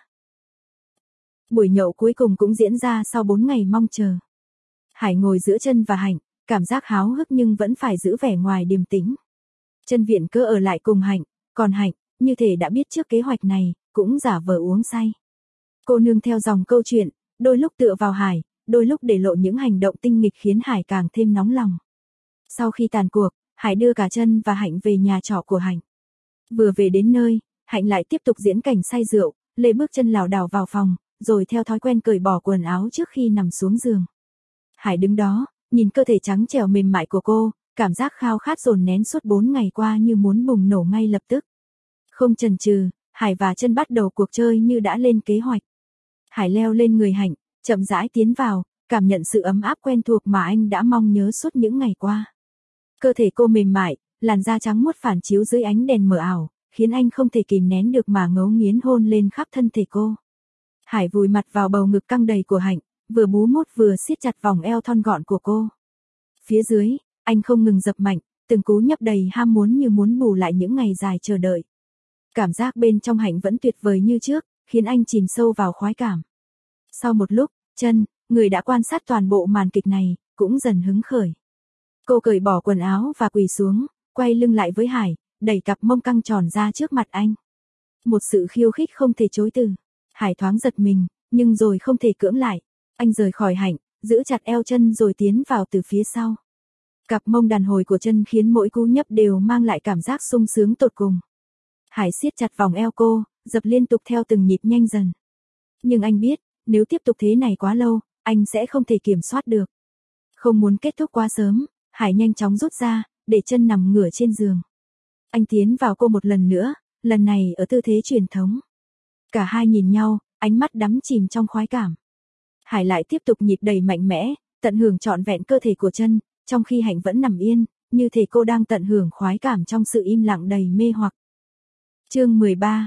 Buổi nhậu cuối cùng cũng diễn ra sau 4 ngày mong chờ. Hải ngồi giữa chân và Hạnh, cảm giác háo hức nhưng vẫn phải giữ vẻ ngoài điềm tĩnh. Chân viện cớ ở lại cùng Hạnh, còn Hạnh, như thể đã biết trước kế hoạch này, cũng giả vờ uống say. Cô nương theo dòng câu chuyện, đôi lúc tựa vào Hải, đôi lúc để lộ những hành động tinh nghịch khiến Hải càng thêm nóng lòng. Sau khi tàn cuộc, Hải đưa cả chân và Hạnh về nhà trọ của Hạnh. Vừa về đến nơi, Hạnh lại tiếp tục diễn cảnh say rượu, lê bước chân lảo đảo vào phòng, rồi theo thói quen cởi bỏ quần áo trước khi nằm xuống giường. Hải đứng đó, nhìn cơ thể trắng trẻo mềm mại của cô, cảm giác khao khát dồn nén suốt 4 ngày qua như muốn bùng nổ ngay lập tức. Không chần chừ, Hải và chân bắt đầu cuộc chơi như đã lên kế hoạch. Hải leo lên người Hạnh, chậm rãi tiến vào, cảm nhận sự ấm áp quen thuộc mà anh đã mong nhớ suốt những ngày qua. Cơ thể cô mềm mại, làn da trắng muốt phản chiếu dưới ánh đèn mờ ảo, khiến anh không thể kìm nén được mà ngấu nghiến hôn lên khắp thân thể cô. Hải vùi mặt vào bầu ngực căng đầy của Hạnh, vừa bú mút vừa siết chặt vòng eo thon gọn của cô. Phía dưới, anh không ngừng dập mạnh, từng cú nhấp đầy ham muốn như muốn bù lại những ngày dài chờ đợi. Cảm giác bên trong Hạnh vẫn tuyệt vời như trước, khiến anh chìm sâu vào khoái cảm. Sau một lúc, chân, người đã quan sát toàn bộ màn kịch này, cũng dần hứng khởi. Cô cởi bỏ quần áo và quỳ xuống, quay lưng lại với Hải, đẩy cặp mông căng tròn ra trước mặt anh. Một sự khiêu khích không thể chối từ. Hải thoáng giật mình, nhưng rồi không thể cưỡng lại. Anh rời khỏi Hạnh, giữ chặt eo chân rồi tiến vào từ phía sau. Cặp mông đàn hồi của chân khiến mỗi cú nhấp đều mang lại cảm giác sung sướng tột cùng. Hải siết chặt vòng eo cô, dập liên tục theo từng nhịp nhanh dần. Nhưng anh biết, nếu tiếp tục thế này quá lâu, anh sẽ không thể kiểm soát được. Không muốn kết thúc quá sớm, Hải nhanh chóng rút ra, để chân nằm ngửa trên giường. Anh tiến vào cô một lần nữa, lần này ở tư thế truyền thống. Cả hai nhìn nhau, ánh mắt đắm chìm trong khoái cảm. Hải lại tiếp tục nhịp đầy mạnh mẽ, tận hưởng trọn vẹn cơ thể của chân, trong khi Hạnh vẫn nằm yên, như thể cô đang tận hưởng khoái cảm trong sự im lặng đầy mê hoặc. Chương 13.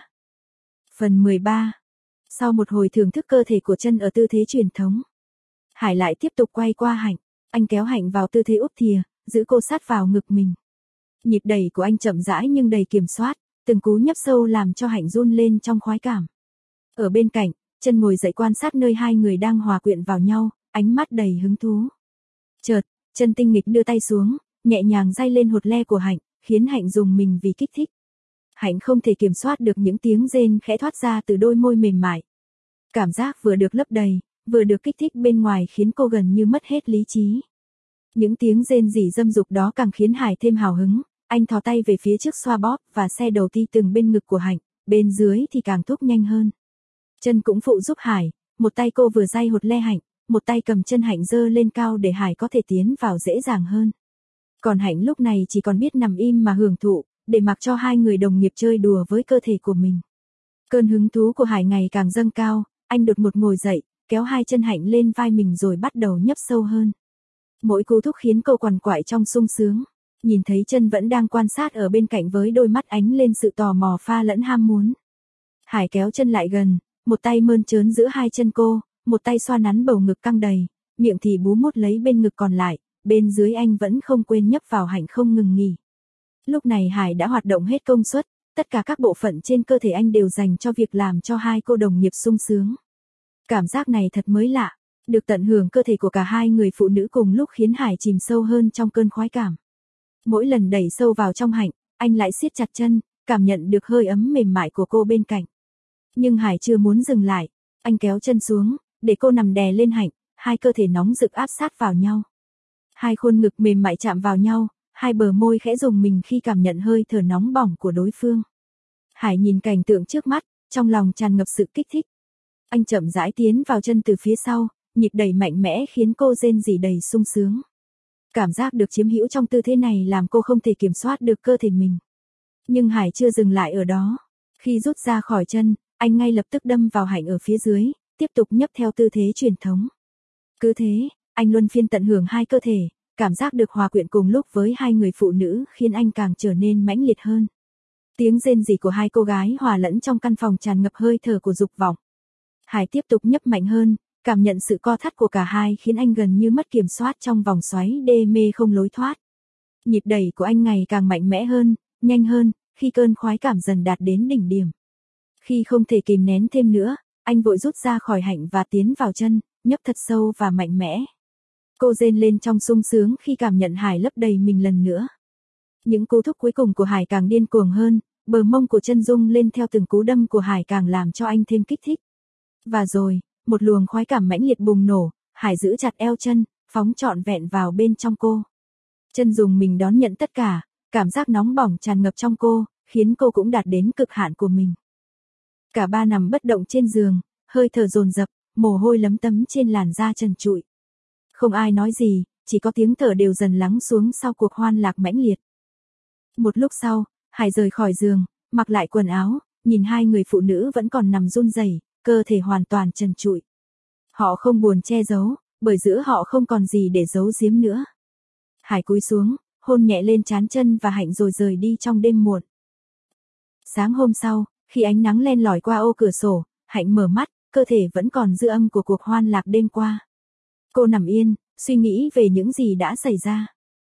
Phần 13. Sau một hồi thưởng thức cơ thể của chân ở tư thế truyền thống, Hải lại tiếp tục quay qua Hạnh, anh kéo Hạnh vào tư thế úp thìa, giữ cô sát vào ngực mình. Nhịp đẩy của anh chậm rãi nhưng đầy kiểm soát, từng cú nhấp sâu làm cho Hạnh run lên trong khoái cảm. Ở bên cạnh, chân ngồi dậy quan sát nơi hai người đang hòa quyện vào nhau, ánh mắt đầy hứng thú. Chợt, chân tinh nghịch đưa tay xuống, nhẹ nhàng day lên hột le của Hạnh, khiến Hạnh rùng mình vì kích thích. Hạnh không thể kiểm soát được những tiếng rên khẽ thoát ra từ đôi môi mềm mại. Cảm giác vừa được lấp đầy, vừa được kích thích bên ngoài khiến cô gần như mất hết lý trí. Những tiếng rên rỉ dâm dục đó càng khiến Hải thêm hào hứng, anh thò tay về phía trước xoa bóp và xe đầu ti từng bên ngực của Hạnh, bên dưới thì càng thúc nhanh hơn. Chân cũng phụ giúp Hải, một tay cô vừa day hột le Hạnh, một tay cầm chân Hạnh giơ lên cao để Hải có thể tiến vào dễ dàng hơn. Còn Hạnh lúc này chỉ còn biết nằm im mà hưởng thụ, để mặc cho hai người đồng nghiệp chơi đùa với cơ thể của mình. Cơn hứng thú của Hải ngày càng dâng cao, anh đột ngột ngồi dậy, kéo hai chân Hạnh lên vai mình rồi bắt đầu nhấp sâu hơn. Mỗi cú thúc khiến cô quằn quại trong sung sướng. Nhìn thấy chân vẫn đang quan sát ở bên cạnh với đôi mắt ánh lên sự tò mò pha lẫn ham muốn. Hải kéo chân lại gần, một tay mơn trớn giữa hai chân cô, một tay xoa nắn bầu ngực căng đầy, miệng thì bú mút lấy bên ngực còn lại, bên dưới anh vẫn không quên nhấp vào Hạnh không ngừng nghỉ. Lúc này Hải đã hoạt động hết công suất, tất cả các bộ phận trên cơ thể anh đều dành cho việc làm cho hai cô đồng nghiệp sung sướng. Cảm giác này thật mới lạ, được tận hưởng cơ thể của cả hai người phụ nữ cùng lúc khiến Hải chìm sâu hơn trong cơn khoái cảm. Mỗi lần đẩy sâu vào trong Hạnh, anh lại siết chặt chân, cảm nhận được hơi ấm mềm mại của cô bên cạnh. Nhưng Hải chưa muốn dừng lại, anh kéo chân xuống, để cô nằm đè lên Hạnh, hai cơ thể nóng rực áp sát vào nhau. Hai khuôn ngực mềm mại chạm vào nhau, hai bờ môi khẽ rùng mình khi cảm nhận hơi thở nóng bỏng của đối phương. Hải nhìn cảnh tượng trước mắt, trong lòng tràn ngập sự kích thích. Anh chậm rãi tiến vào chân từ phía sau, nhịp đẩy mạnh mẽ khiến cô rên rỉ đầy sung sướng. Cảm giác được chiếm hữu trong tư thế này làm cô không thể kiểm soát được cơ thể mình. Nhưng Hải chưa dừng lại ở đó. Khi rút ra khỏi chân, anh ngay lập tức đâm vào Hạnh ở phía dưới, tiếp tục nhấp theo tư thế truyền thống. Cứ thế, anh luân phiên tận hưởng hai cơ thể, cảm giác được hòa quyện cùng lúc với hai người phụ nữ khiến anh càng trở nên mãnh liệt hơn. Tiếng rên rỉ của hai cô gái hòa lẫn trong căn phòng tràn ngập hơi thở của dục vọng. Hải tiếp tục nhấp mạnh hơn, cảm nhận sự co thắt của cả hai khiến anh gần như mất kiểm soát trong vòng xoáy đê mê không lối thoát. Nhịp đẩy của anh ngày càng mạnh mẽ hơn, nhanh hơn, khi cơn khoái cảm dần đạt đến đỉnh điểm. Khi không thể kìm nén thêm nữa, anh vội rút ra khỏi Hạnh và tiến vào chân, nhấp thật sâu và mạnh mẽ. Cô rên lên trong sung sướng khi cảm nhận Hải lấp đầy mình lần nữa. Những cú thúc cuối cùng của Hải càng điên cuồng hơn, bờ mông của chân rung lên theo từng cú đâm của Hải càng làm cho anh thêm kích thích. Và rồi, một luồng khoái cảm mãnh liệt bùng nổ, Hải giữ chặt eo chân, phóng trọn vẹn vào bên trong cô. Chân dùng mình đón nhận tất cả, cảm giác nóng bỏng tràn ngập trong cô, khiến cô cũng đạt đến cực hạn của mình. Cả ba nằm bất động trên giường, hơi thở dồn dập, mồ hôi lấm tấm trên làn da trần trụi. Không ai nói gì, chỉ có tiếng thở đều dần lắng xuống sau cuộc hoan lạc mãnh liệt. Một lúc sau, Hải rời khỏi giường, mặc lại quần áo, nhìn hai người phụ nữ vẫn còn nằm run rẩy, cơ thể hoàn toàn trần trụi. Họ không buồn che giấu, bởi giữa họ không còn gì để giấu giếm nữa. Hải cúi xuống, hôn nhẹ lên trán chân và Hạnh rồi rời đi trong đêm muộn. Sáng hôm sau, khi ánh nắng len lỏi qua ô cửa sổ, Hạnh mở mắt, cơ thể vẫn còn dư âm của cuộc hoan lạc đêm qua. Cô nằm yên, suy nghĩ về những gì đã xảy ra.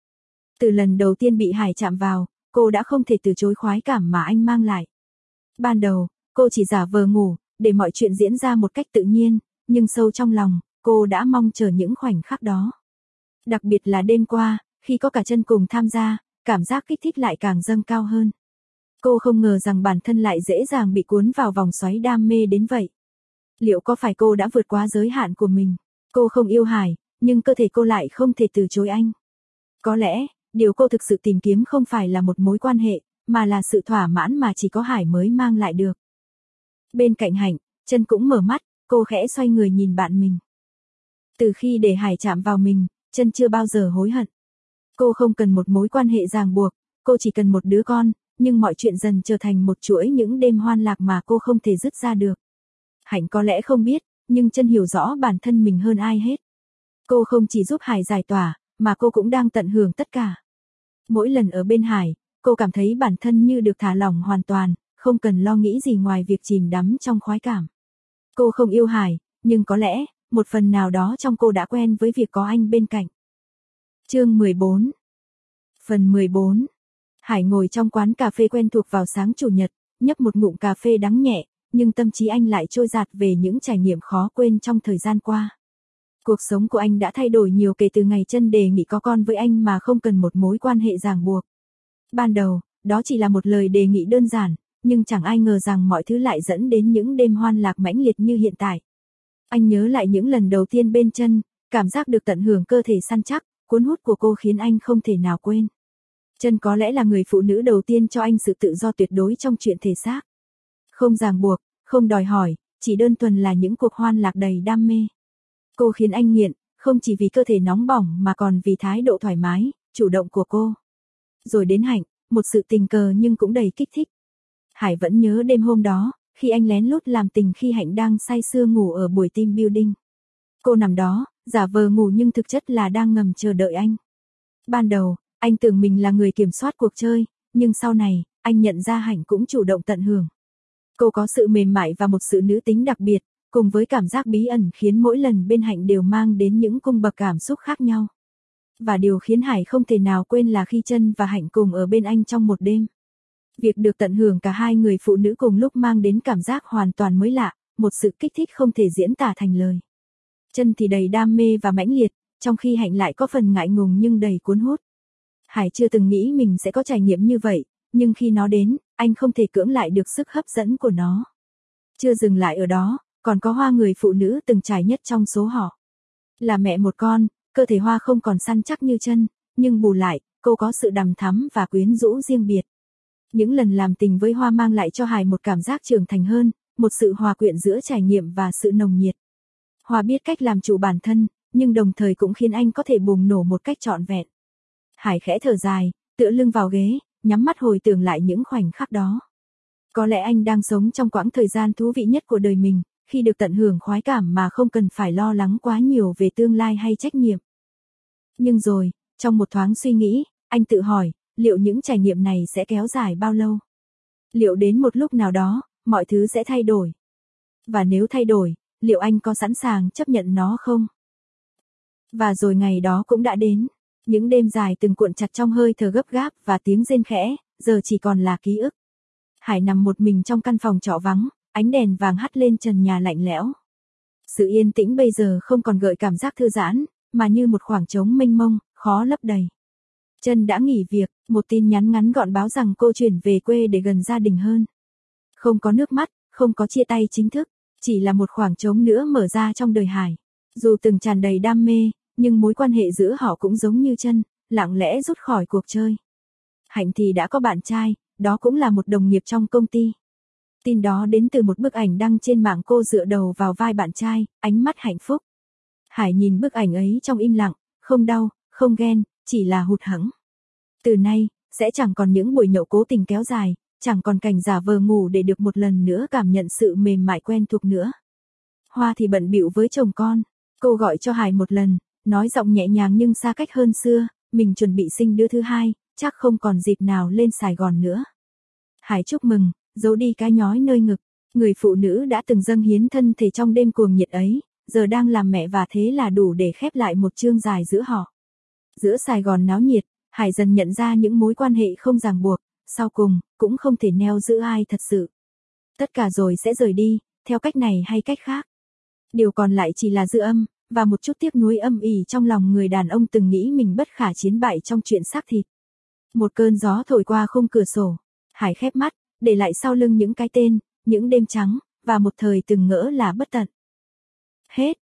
Từ lần đầu tiên bị Hải chạm vào, cô đã không thể từ chối khoái cảm mà anh mang lại. Ban đầu, cô chỉ giả vờ ngủ, để mọi chuyện diễn ra một cách tự nhiên, nhưng sâu trong lòng, cô đã mong chờ những khoảnh khắc đó. Đặc biệt là đêm qua, khi có cả chân cùng tham gia, cảm giác kích thích lại càng dâng cao hơn. Cô không ngờ rằng bản thân lại dễ dàng bị cuốn vào vòng xoáy đam mê đến vậy. Liệu có phải cô đã vượt quá giới hạn của mình? Cô không yêu Hải, nhưng cơ thể cô lại không thể từ chối anh. Có lẽ, điều cô thực sự tìm kiếm không phải là một mối quan hệ, mà là sự thỏa mãn mà chỉ có Hải mới mang lại được. Bên cạnh Hạnh, Chân cũng mở mắt, cô khẽ xoay người nhìn bạn mình. Từ khi để Hải chạm vào mình, Chân chưa bao giờ hối hận. Cô không cần một mối quan hệ ràng buộc, cô chỉ cần một đứa con, nhưng mọi chuyện dần trở thành một chuỗi những đêm hoan lạc mà cô không thể dứt ra được. Hạnh có lẽ không biết, nhưng Chân hiểu rõ bản thân mình hơn ai hết. Cô không chỉ giúp Hải giải tỏa, mà cô cũng đang tận hưởng tất cả. Mỗi lần ở bên Hải, cô cảm thấy bản thân như được thả lỏng hoàn toàn, không cần lo nghĩ gì ngoài việc chìm đắm trong khoái cảm. Cô không yêu Hải, nhưng có lẽ, một phần nào đó trong cô đã quen với việc có anh bên cạnh. Chương 14. Phần 14. Hải ngồi trong quán cà phê quen thuộc vào sáng chủ nhật, nhấp một ngụm cà phê đắng nhẹ, nhưng tâm trí anh lại trôi dạt về những trải nghiệm khó quên trong thời gian qua. Cuộc sống của anh đã thay đổi nhiều kể từ ngày Chân đề nghị có con với anh mà không cần một mối quan hệ ràng buộc. Ban đầu, đó chỉ là một lời đề nghị đơn giản, nhưng chẳng ai ngờ rằng mọi thứ lại dẫn đến những đêm hoan lạc mãnh liệt như hiện tại. Anh nhớ lại những lần đầu tiên bên Chân, cảm giác được tận hưởng cơ thể săn chắc, cuốn hút của cô khiến anh không thể nào quên. Chân có lẽ là người phụ nữ đầu tiên cho anh sự tự do tuyệt đối trong chuyện thể xác. Không ràng buộc, không đòi hỏi, chỉ đơn thuần là những cuộc hoan lạc đầy đam mê. Cô khiến anh nghiện, không chỉ vì cơ thể nóng bỏng mà còn vì thái độ thoải mái, chủ động của cô. Rồi đến Hạnh, một sự tình cờ nhưng cũng đầy kích thích. Hải vẫn nhớ đêm hôm đó, khi anh lén lút làm tình khi Hạnh đang say sưa ngủ ở buổi team building. Cô nằm đó, giả vờ ngủ nhưng thực chất là đang ngầm chờ đợi anh. Ban đầu, anh tưởng mình là người kiểm soát cuộc chơi, nhưng sau này, anh nhận ra Hạnh cũng chủ động tận hưởng. Cô có sự mềm mại và một sự nữ tính đặc biệt, cùng với cảm giác bí ẩn khiến mỗi lần bên Hạnh đều mang đến những cung bậc cảm xúc khác nhau. Và điều khiến Hải không thể nào quên là khi Chân và Hạnh cùng ở bên anh trong một đêm. Việc được tận hưởng cả hai người phụ nữ cùng lúc mang đến cảm giác hoàn toàn mới lạ, một sự kích thích không thể diễn tả thành lời. Chân thì đầy đam mê và mãnh liệt, trong khi Hạnh lại có phần ngại ngùng nhưng đầy cuốn hút. Hải chưa từng nghĩ mình sẽ có trải nghiệm như vậy, nhưng khi nó đến, anh không thể cưỡng lại được sức hấp dẫn của nó. Chưa dừng lại ở đó, còn có Hoa, người phụ nữ từng trải nhất trong số họ. Là mẹ một con, cơ thể Hoa không còn săn chắc như Chân, nhưng bù lại, cô có sự đằm thắm và quyến rũ riêng biệt. Những lần làm tình với Hoa mang lại cho Hải một cảm giác trưởng thành hơn, một sự hòa quyện giữa trải nghiệm và sự nồng nhiệt. Hoa biết cách làm chủ bản thân, nhưng đồng thời cũng khiến anh có thể bùng nổ một cách trọn vẹn. Hải khẽ thở dài, tựa lưng vào ghế, nhắm mắt hồi tưởng lại những khoảnh khắc đó. Có lẽ anh đang sống trong quãng thời gian thú vị nhất của đời mình, khi được tận hưởng khoái cảm mà không cần phải lo lắng quá nhiều về tương lai hay trách nhiệm. Nhưng rồi, trong một thoáng suy nghĩ, anh tự hỏi, liệu những trải nghiệm này sẽ kéo dài bao lâu? Liệu đến một lúc nào đó, mọi thứ sẽ thay đổi? Và nếu thay đổi, liệu anh có sẵn sàng chấp nhận nó không? Và rồi ngày đó cũng đã đến. Những đêm dài từng cuộn chặt trong hơi thở gấp gáp và tiếng rên khẽ, giờ chỉ còn là ký ức. Hải nằm một mình trong căn phòng trọ vắng, ánh đèn vàng hắt lên trần nhà lạnh lẽo. Sự yên tĩnh bây giờ không còn gợi cảm giác thư giãn, mà như một khoảng trống mênh mông, khó lấp đầy. Chân đã nghỉ việc, một tin nhắn ngắn gọn báo rằng cô chuyển về quê để gần gia đình hơn. Không có nước mắt, không có chia tay chính thức, chỉ là một khoảng trống nữa mở ra trong đời Hải. Dù từng tràn đầy đam mê, nhưng mối quan hệ giữa họ cũng giống như Chân, lặng lẽ rút khỏi cuộc chơi. Hạnh thì đã có bạn trai, đó cũng là một đồng nghiệp trong công ty. Tin đó đến từ một bức ảnh đăng trên mạng, cô dựa đầu vào vai bạn trai, ánh mắt hạnh phúc. Hải nhìn bức ảnh ấy trong im lặng, không đau, không ghen, chỉ là hụt hẫng. Từ nay, sẽ chẳng còn những buổi nhậu cố tình kéo dài, chẳng còn cảnh giả vờ ngủ để được một lần nữa cảm nhận sự mềm mại quen thuộc nữa. Hoa thì bận bịu với chồng con, cô gọi cho Hải một lần, nói giọng nhẹ nhàng nhưng xa cách hơn xưa, mình chuẩn bị sinh đứa thứ hai, chắc không còn dịp nào lên Sài Gòn nữa. Hải chúc mừng, giấu đi cái nhói nơi ngực, người phụ nữ đã từng dâng hiến thân thể trong đêm cuồng nhiệt ấy, giờ đang làm mẹ và thế là đủ để khép lại một chương dài giữa họ. Giữa Sài Gòn náo nhiệt, Hải dần nhận ra những mối quan hệ không ràng buộc, sau cùng, cũng không thể neo giữ ai thật sự. Tất cả rồi sẽ rời đi, theo cách này hay cách khác. Điều còn lại chỉ là dư âm, và một chút tiếc nuối âm ỉ trong lòng người đàn ông từng nghĩ mình bất khả chiến bại trong chuyện xác thịt. Một cơn gió thổi qua khung cửa sổ, Hải khép mắt, để lại sau lưng những cái tên, những đêm trắng, và một thời từng ngỡ là bất tận. Hết.